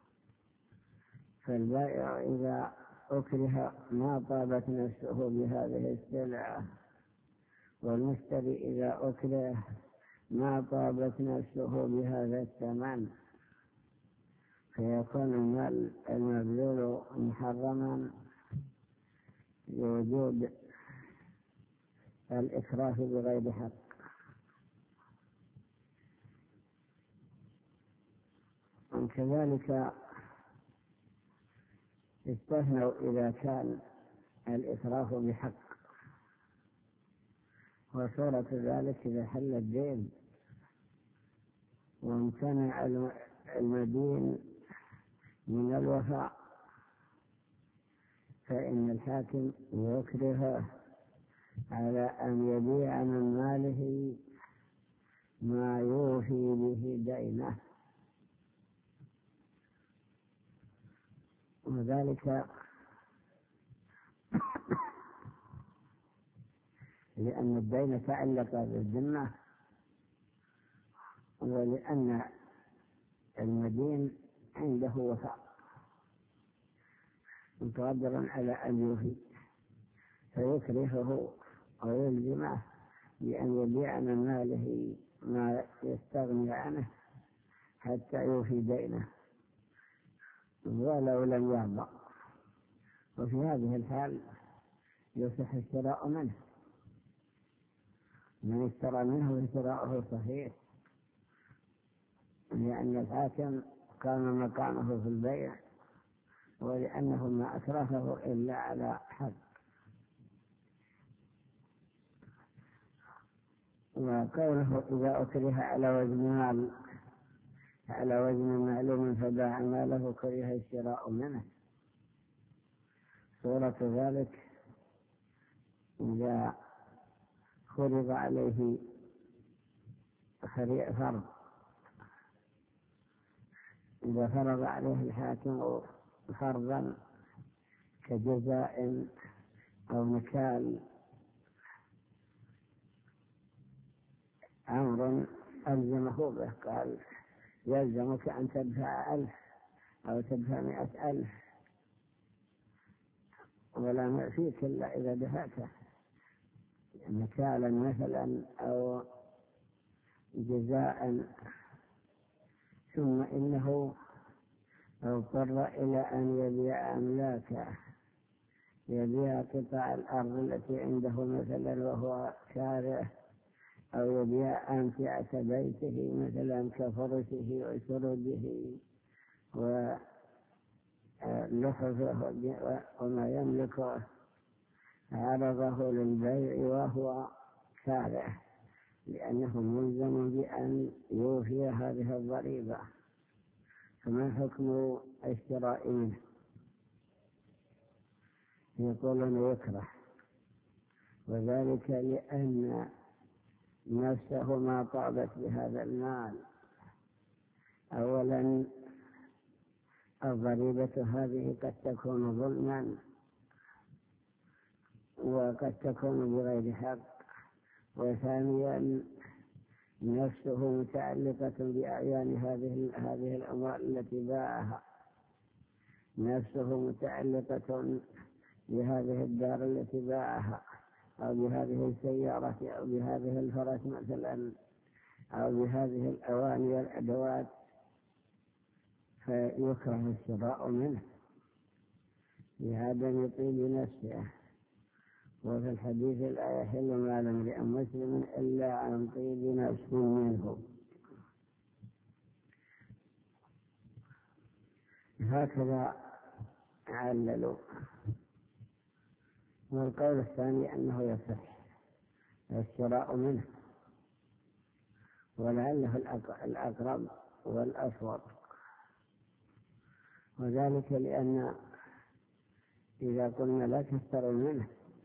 فالبائع إذا أكره ما طابت نفسه بهذه السلعة، والمشتري إذا أكره ما طابت نفسه بهذا الثمن، فيكون المال المبذول محرما لوجود الإكراه بغير حق. وكذلك استثنوا إذا كان الإكراه بحق، وصورة ذلك إذا حل الدين وامتنع المدين من الوفاء، فإن الحاكم يكرهه على أن يبيع من ماله ما يوفي به دينه. وذلك لأن الدين تعلق بالذمة، ولأن المدين عنده وفاء متقدر على أن يوفي، فيكرهه ويلزمه بأن يبيع من ماله ما يستغني عنه حتى يوفي دينه ولو لم يرضى. وفي هذه الحال يصح الشراء منه، من اشترى منه شراؤه صحيح، لأن الحاكم كان مكانه في البيع، ولأنه ما أكرهه إلا على حق. وقوله: إذا أكره على وزن معلوم فباع ماله كره الشراء منه. صورة ذلك: إذا فرض عليه فرض، إذا فرض عليه الحاكم فرضا كجزاء أو نكال، أمر ألزمه به، قال: يلزمك أن تدفع 1000 أو تدفع 100,000 ولا نعفيك إلا إذا دفعته، نكالا مثلا أو جزاء. ثم إنه اضطر إلى أن يبيع أملاكه، يبيع قطع الأرض التي عنده مثلا وهو كاره، أو يبيع أمتعة بيته مثلا كفرشه وسرجه ولحفه وما يملكه، عرضه للبيع وهو كاره، لأنه ملزم بأن يوفي هذه الضريبة. فما حكم الشراء منه؟ يقولون يكره، وذلك لأن نفسه ما طابت بهذا المال. أولا، الضريبة هذه قد تكون ظلما وقد تكون بغير حق. وثانيا، نفسه متعلقة بأعيان هذه الأموال التي باعها، نفسه متعلقة بهذه الدار التي باعها، أو بهذه السيارة، أو بهذه الفرس مثلا، أو بهذه الأواني والأدوات، فيكره الشراء منه لعدم طيب نفسه. وفي الحديث لا يحل مال امرئ مسلم إلا عن طيب نفس منه. هكذا عللوا. والقول الثاني أنه يصح الشراء منه، ولعله الأقرب والأصوب، وذلك لأن إذا قلنا لا تشتروا منه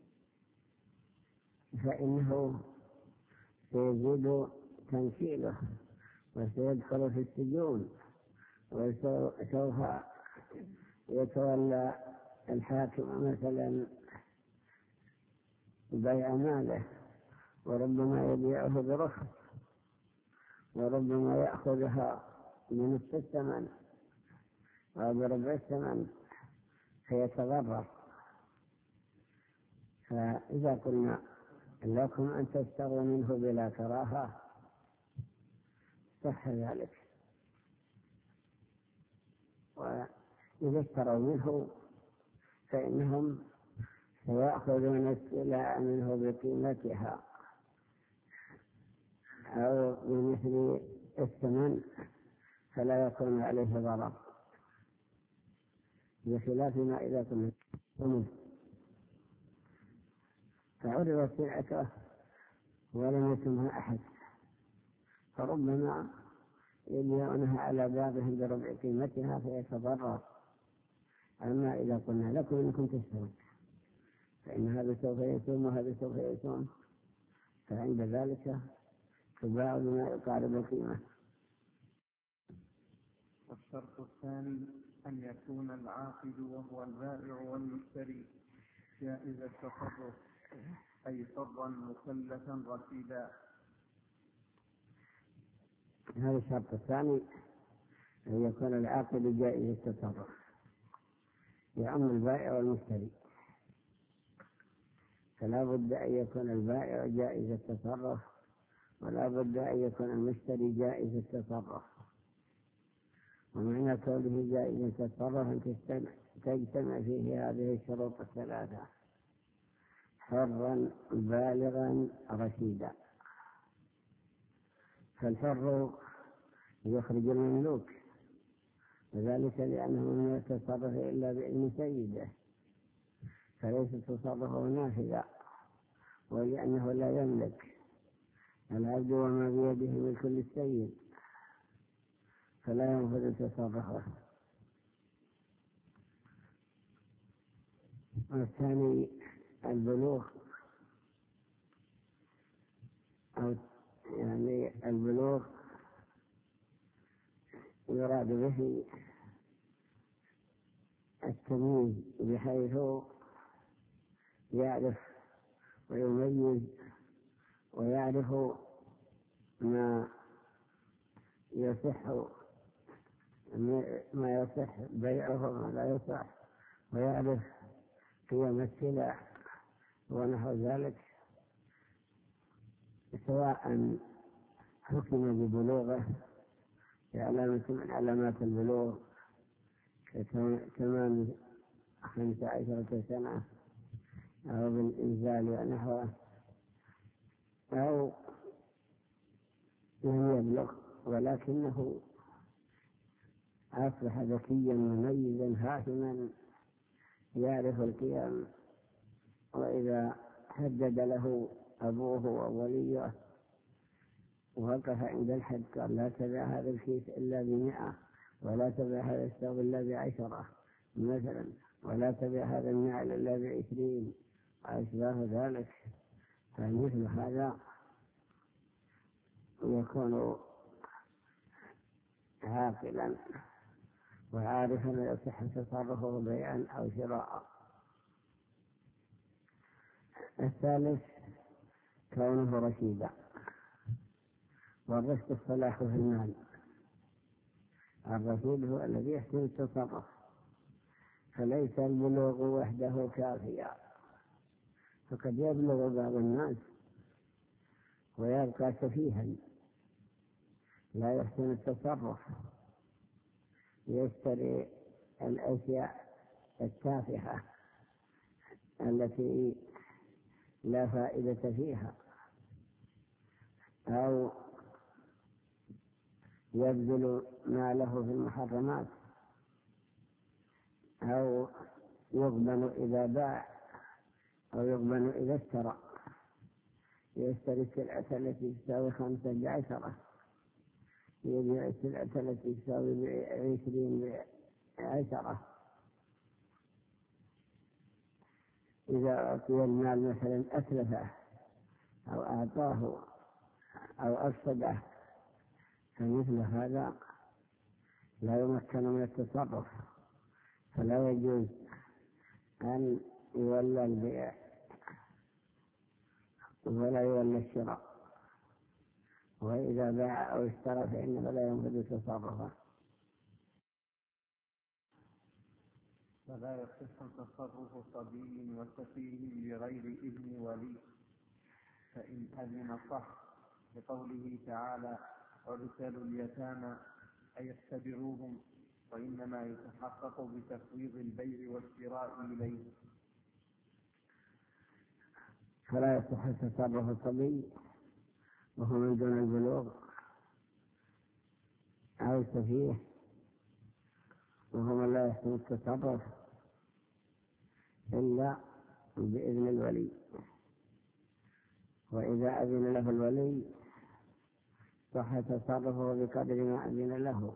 فإنه سيزيد تنكيله وسيدخل في السجون، وسوف يتولى الحاكم مثلا بيع ماله، وربما يبيعه برخص، وربما يأخذها بنصف الثمن أو بربع الثمن فيتضرر. فإذا قلنا لكم أن تشتروا منه بلا كراهة صح ذلك. وإذا اشتروا منه فإنهم سيأخذون السلع منه بقيمتها أو بمثل الثمن فلا يكون عليه ضرر، بخلاف ما إذا كنا منه فعرضت سلعته ولم يتمها أحد، فربما يبيعونها على بعضهم بربع قيمتها فيتضرر. أما إذا قلنا لكم إنكم تشترون فإن هذا سوف يسوم وهذا سوف يسوم، فعند ذلك تباع بما يقارب القيمة. والشرط الثاني أن يكون العاقد وهو البائع والمشتري جائز التصرف، أي حرا مكلفا رشيدا. هذا الشرط الثاني أن يكون العاقد جائز التصرف، يعم البائع والمشتري، فلا بد أن يكون البائع جائز التصرف ولا بد أن يكون المشتري جائز التصرف. ومعنى كونه جائز التصرف أن تجتمع فيه هذه الشروط الثلاثة: حرا بالغا رشيدا. فالحر يخرج المملوك، وذلك لأنه لم يتصرف إلا بإذن سيده، فليس تصرفه نافذا، ولأنه لا يملك. العبد وما بيده ملك للسيد فلا ينفذ تصرفه. والثاني البلوغ، أو يعني البلوغ يراد به التمييز بحيث يعرف ويميز ويعرف ما يصح بيعه وما لا يصح، ويعرف قيم السلع ونحو ذلك، سواء حكم ببلوغه بعلامة من علامات البلوغ كتمام 15 سنة أو بالإنزال ونحوه، أو لم يبلغ ولكنه أصبح ذكيا مميزا حاكما يعرف القيم، وإذا حدد له أبوه ووليه ووقف عند الحد قال لا تبع هذا الكيس إلا ب100، ولا تبع هذا الثوب إلا ب10 مثلا، ولا تبع هذا النعل إلا ب20 وأشباه ذلك، فمثل هذا يكون عاقلا وعارفا يصح تصرفه بيعا أو شراء. الثالث كونه رشيدا، والرشد الصلاح في المال. الرشيد هو الذي يحسن التصرف، فليس البلوغ وحده كافيا، فقد يبلغ بعض الناس ويبقى سفيها لا يحسن التصرف، يشتري الأشياء التافهة التي لا فائدة فيها، أو يبذل ماله في المحرمات، أو يغبن إذا باع، أو يغبن إذا اشترى، يشتري السلعة التي تساوي 15 يبيع السلعة التي تساوي 20 إذا أعطي المال مثلا أتلفه أو أعطاه أو أفسده، فمثل هذا لا يمكن من التصرف، فلا يجوز أن يولى البيع ولا يولى الشراء، وإذا باع أو اشترى فإنه لا ينفذ تصرفه. فلا يصح تصرف صبي وسفيه بغير إذن ولي، فإن أذن صح، لقوله تعالى: وابتلوا اليتامى أي اختبروهم، وإنما يتحقق بتفويض البيع والشراء إليه. فلا يصح تصرف الصبي وهو من دون البلوغ، أو السفيه وهو من لا يحسن التصرف إلا بإذن الولي، وإذا أذن له الولي صح تصرفه بقدر ما أذن له.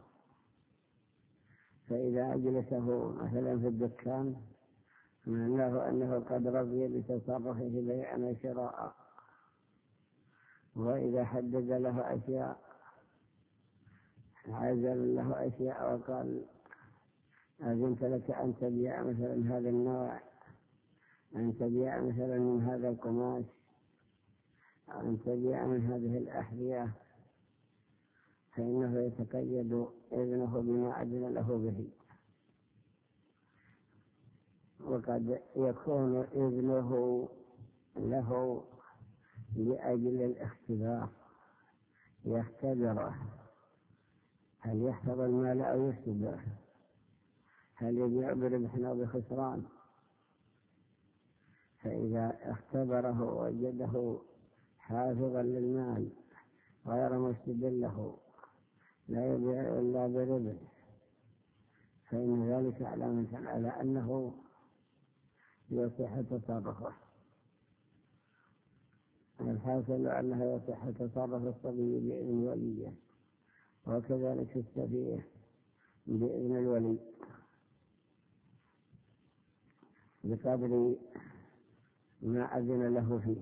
فإذا أجلسه مثلا في الدكان معناه أنه قد رضي بتصرفه بيعا وشراء، وإذا حدد له أشياء، عزل له أشياء وقال: أذنت لك أن تبيع مثلا هذا النوع، أن تبيع مثلا من هذا القماش، أن تبيع من هذه الأحذية، فإنه يتقيد إذنه بما أذن له به. وقد يكون إذنه له لأجل الاختبار، يختبره هل يحفظ المال أو يفسده، هل يبيع بربح أو بخسران. فإذا اختبره وجده حافظا للمال غير مفسد له، لا يبيع إلا بربح، فإن ذلك علامة على أنه يصح تصرفه. الحاصل أنه يصح تصرف الصبي بإذن وليه، وكذلك السفيه بإذن الولي بقدر ما أذن له فيه.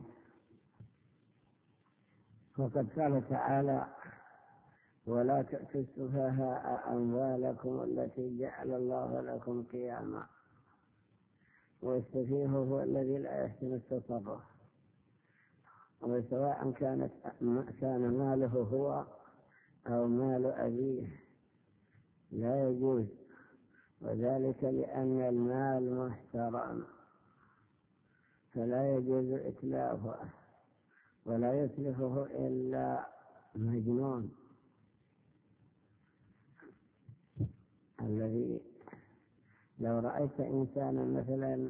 وقد قال تعالى: ولا تؤتوا السفهاء أموالكم التي جعل الله لكم قياما. والسفيه هو الذي لا يحسن التصرف، وسواء كان ماله هو أو مال أبيه لا يجوز، وذلك لأن المال محترم فلا يجوز إتلافه، ولا يتلفه إلا مجنون الذي لو رأيت إنسانا مثلا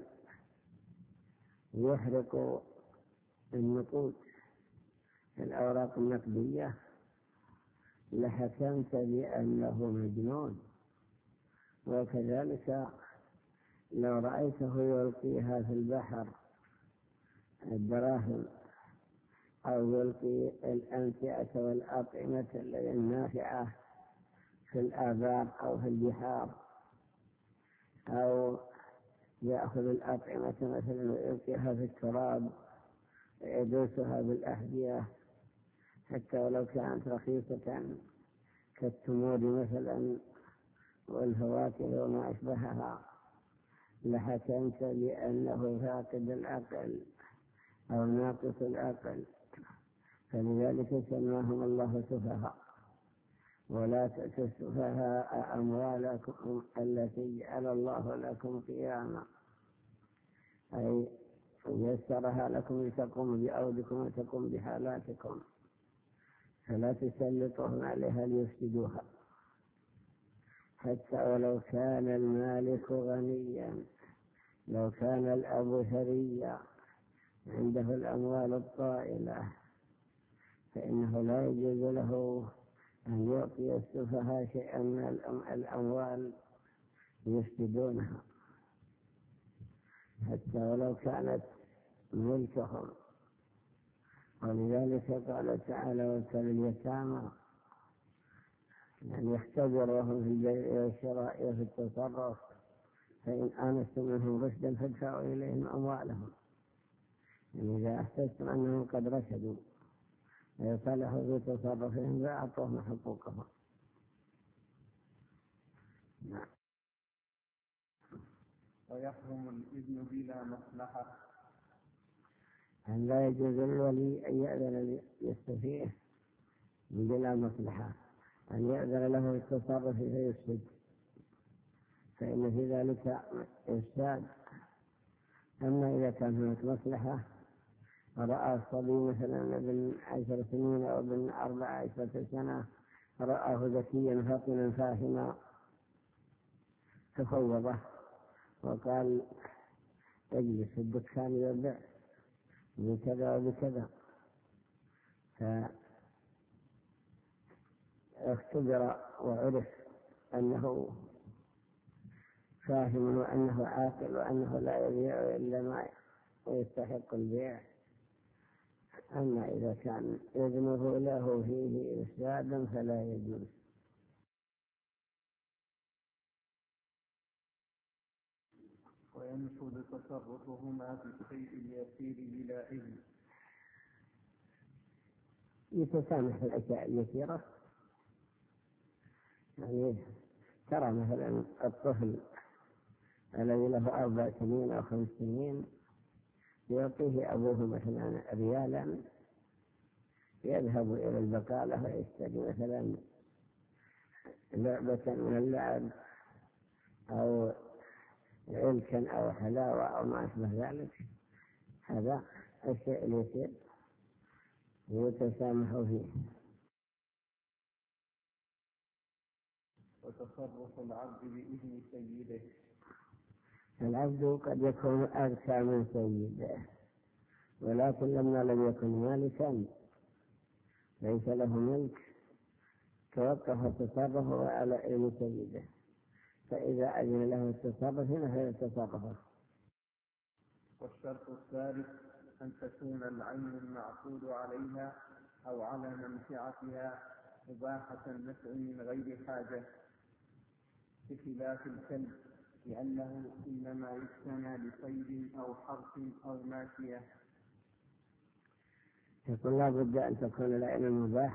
يحرق النقود في الأوراق النقدية لحكمت بأنه مجنون. وكذلك لو رأيته يلقيها في البحر الدراهم، أو يلقي الأمتعة والأطعمة النافعة في الآبار أو في البحار، أو يأخذ الأطعمة مثلا ويلقيها في التراب ويدوسها بالأحذية، حتى ولو كانت رخيصة كالتمور مثلا والفواكه وما أشبهها، لحكمت بأنه فاقد العقل أو ناقص العقل. فلذلك سماهم الله سفهاء. ولا تؤتوا السفهاء أموالكم التي جعل الله لكم قياما، أي يسرها لكم لتقوموا بأرضكم وتقوموا بحالاتكم، فلا تسلطهم عليها ليفسدوها. حتى ولو كان المالك غنيا، لو كان الأب ثريا عنده الأموال الطائلة فإنه لا يجوز له أن يعطي السفهاء شيئا من الأموال يفسدونها حتى ولو كانت ملكهم. ولذلك قال تعالى: وابتلوا اليتامى أن يختبرهم في البيع والشراء وفي التصرف فإن آنستم منهم رشدا فادفعوا إليهم أموالهم. يعني إذا أحسستم أنهم قد رشدوا ويصلحوا في تصرفهم فأعطوهم حقوقهم. نعم. ويحرم الإذن بلا مصلحة. أن لا يجوز للولي أن يأذن للسفيه بلا مصلحة، أن يأذن له التصرف فيفسد، فإن في ذلك إفساد. أما إذا كان هناك مصلحة ورأى الصبي مثلا ابن 10 سنين أو ابن 14 سنة رآه ذكيا فطنا فاهما تفوضه وقال: اجلس في الدكان يبيع بكذا وبكذا، فاختبر وعرف أنه فاهم وأنه عاقل وأنه لا يبيع إلا ما يستحق البيع. أما إذا كان إذنه له فيه إفساد فلا يجوز. وينفذ تصرفهما في الشيء اليسير بلا إذن. يتسامح في الأشياء اليسيرة، يعني ترى مثلا الطفل الذي له 4 سنين أو 5 سنين يعطيه أبوه مثلا ريالا يذهب إلى البقالة ويشتري مثلا لعبة من اللعب أو علكا أو حلاوة أو ما أشبه ذلك. هذا الشيء اليسير يتسامح فيه. وتصرف العبد بإذن سيده. العبد قد يكون أذكى من سيده، ولكن لما لم يكن مالكا ليس له ملك توقف تصرفه على إذن سيده، فإذا أذن له التصرف فهو تصرفه. والشرط الثالث أن تكون العين المعقود عليها أو على منفعتها مباحة النفع من غير حاجة، بخلاف الكلب لأنه إنما يقتنى لصيد أو حرث أو ماشية. يقول لا بد أن تكون العين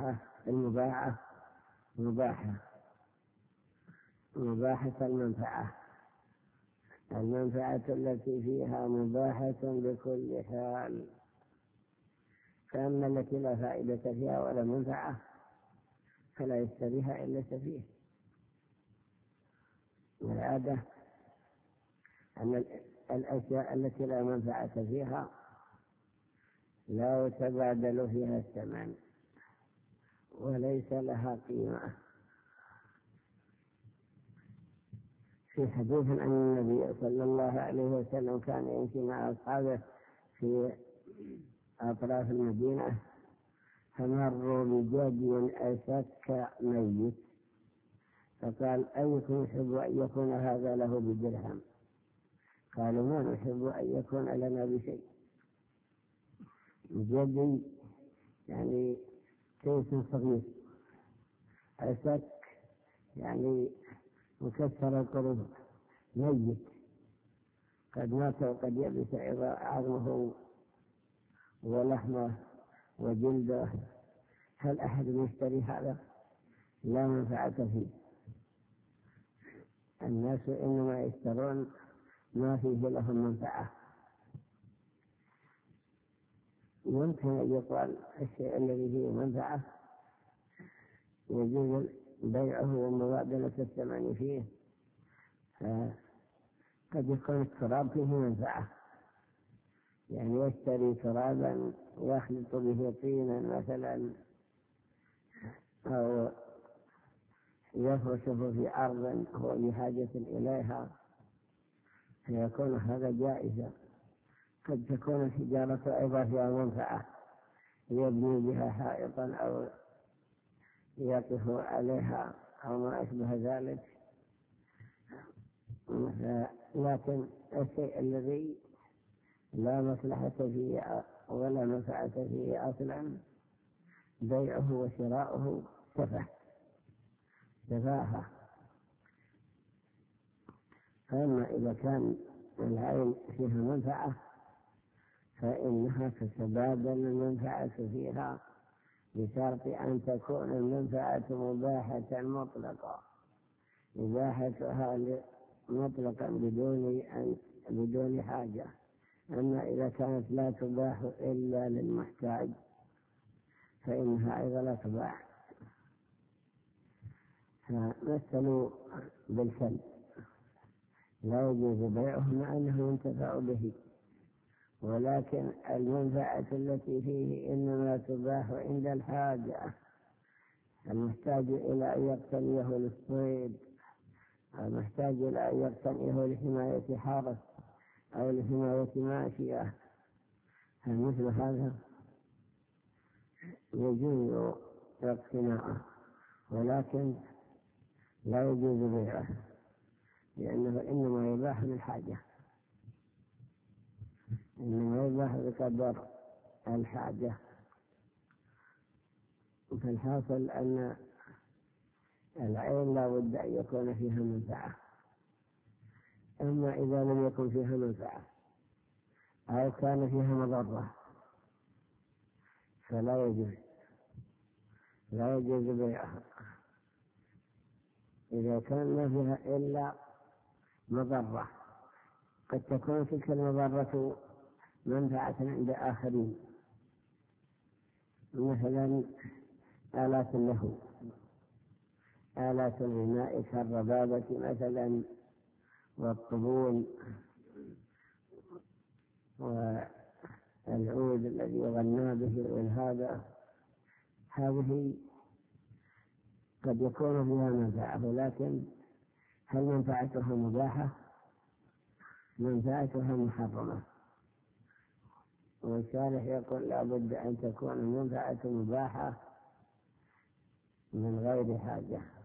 مباحة المنفعة التي فيها مباحة بكل حال. فأما التي لا فائدة فيها ولا منفعة فلا يشتريها إلا سفيه. والعادة أن الأشياء التي لا منفعة فيها لا يتبادل فيها الثمن وليس لها قيمة. في حديث عن النبي صلى الله عليه وسلم كان يمشي مع أصحابه في أطراف المدينة فمروا بجدي أسك ميت، فقال: أيكم يحب أن يكون هذا له بدرهم؟ قالوا: ما نحب أن يكون لنا بشيء. جدي يعني كيس صغير، أسك يعني مكسر القلوب، ميت قد مات وقد يبس عظمه ولحمه وجلده. هل أحد يشتري هذا؟ لا منفعة فيه. الناس إنما يشترون ما فيه لهم منفعة. يمكن أن يقال الشيء الذي فيه منفعة يجوز بيعه ومبادلة الثمن فيه. قد يكون التراب فيه منفعة، يعني يشتري ترابا يخلط به طينا مثلا أو يفرشه في أرض هو بحاجة إليها، فيكون هذا جائزا. قد تكون الحجارة أيضا فيها منفعة، يبني بها حائطا أو يقف عليها أو ما أشبه ذلك. لكن الشيء الذي لا مصلحة فيه ولا منفعة فيه أصلا بيعه وشراؤه سفاهة. أما إذا كان العين فيها منفعة فإنها تتبادل المنفعة فيها بشرط أن تكون المنفعة مباحة مطلقة، إباحتها مطلقا بدون حاجة. أما إذا كانت لا تباح إلا للمحتاج فإنها أيضا لا تباح. فمثلوا بالكلب لا يجوز بيعه مع أنه ينتفع به، ولكن المنفعة التي فيه إنما تباح عند الحاجة، المحتاج إلى أن يقتنيه للصيد، المحتاج إلى أن يقتنيه لحماية حرث أو لحماية ماشية، فمثل هذا يجوز اقتناعه، ولكن لا يجوز بيعه لأنه إنما يباح للحاجة، إنما يباح بقدر الحاجة. فالحاصل أن العين لا بد أن يكون فيها منفعة. أما إذا لم يكن فيها منفعة أو كان فيها مضرة فلا يجوز بيعها. إذا كان ما فيها إلا مضرة، قد تكون تلك المضرة منفعة عند آخرين، مثلا آلات له، آلات الغناء كالربابة مثلا والطبول والعود الذي يغنى به والهذا، هذه قد يكون فيها منفعة، ولكن هل منفعتها مباحة؟ منفعتها محرمة. والشارح يقول لا بد أن تكون المنفعة مباحة من غير حاجة.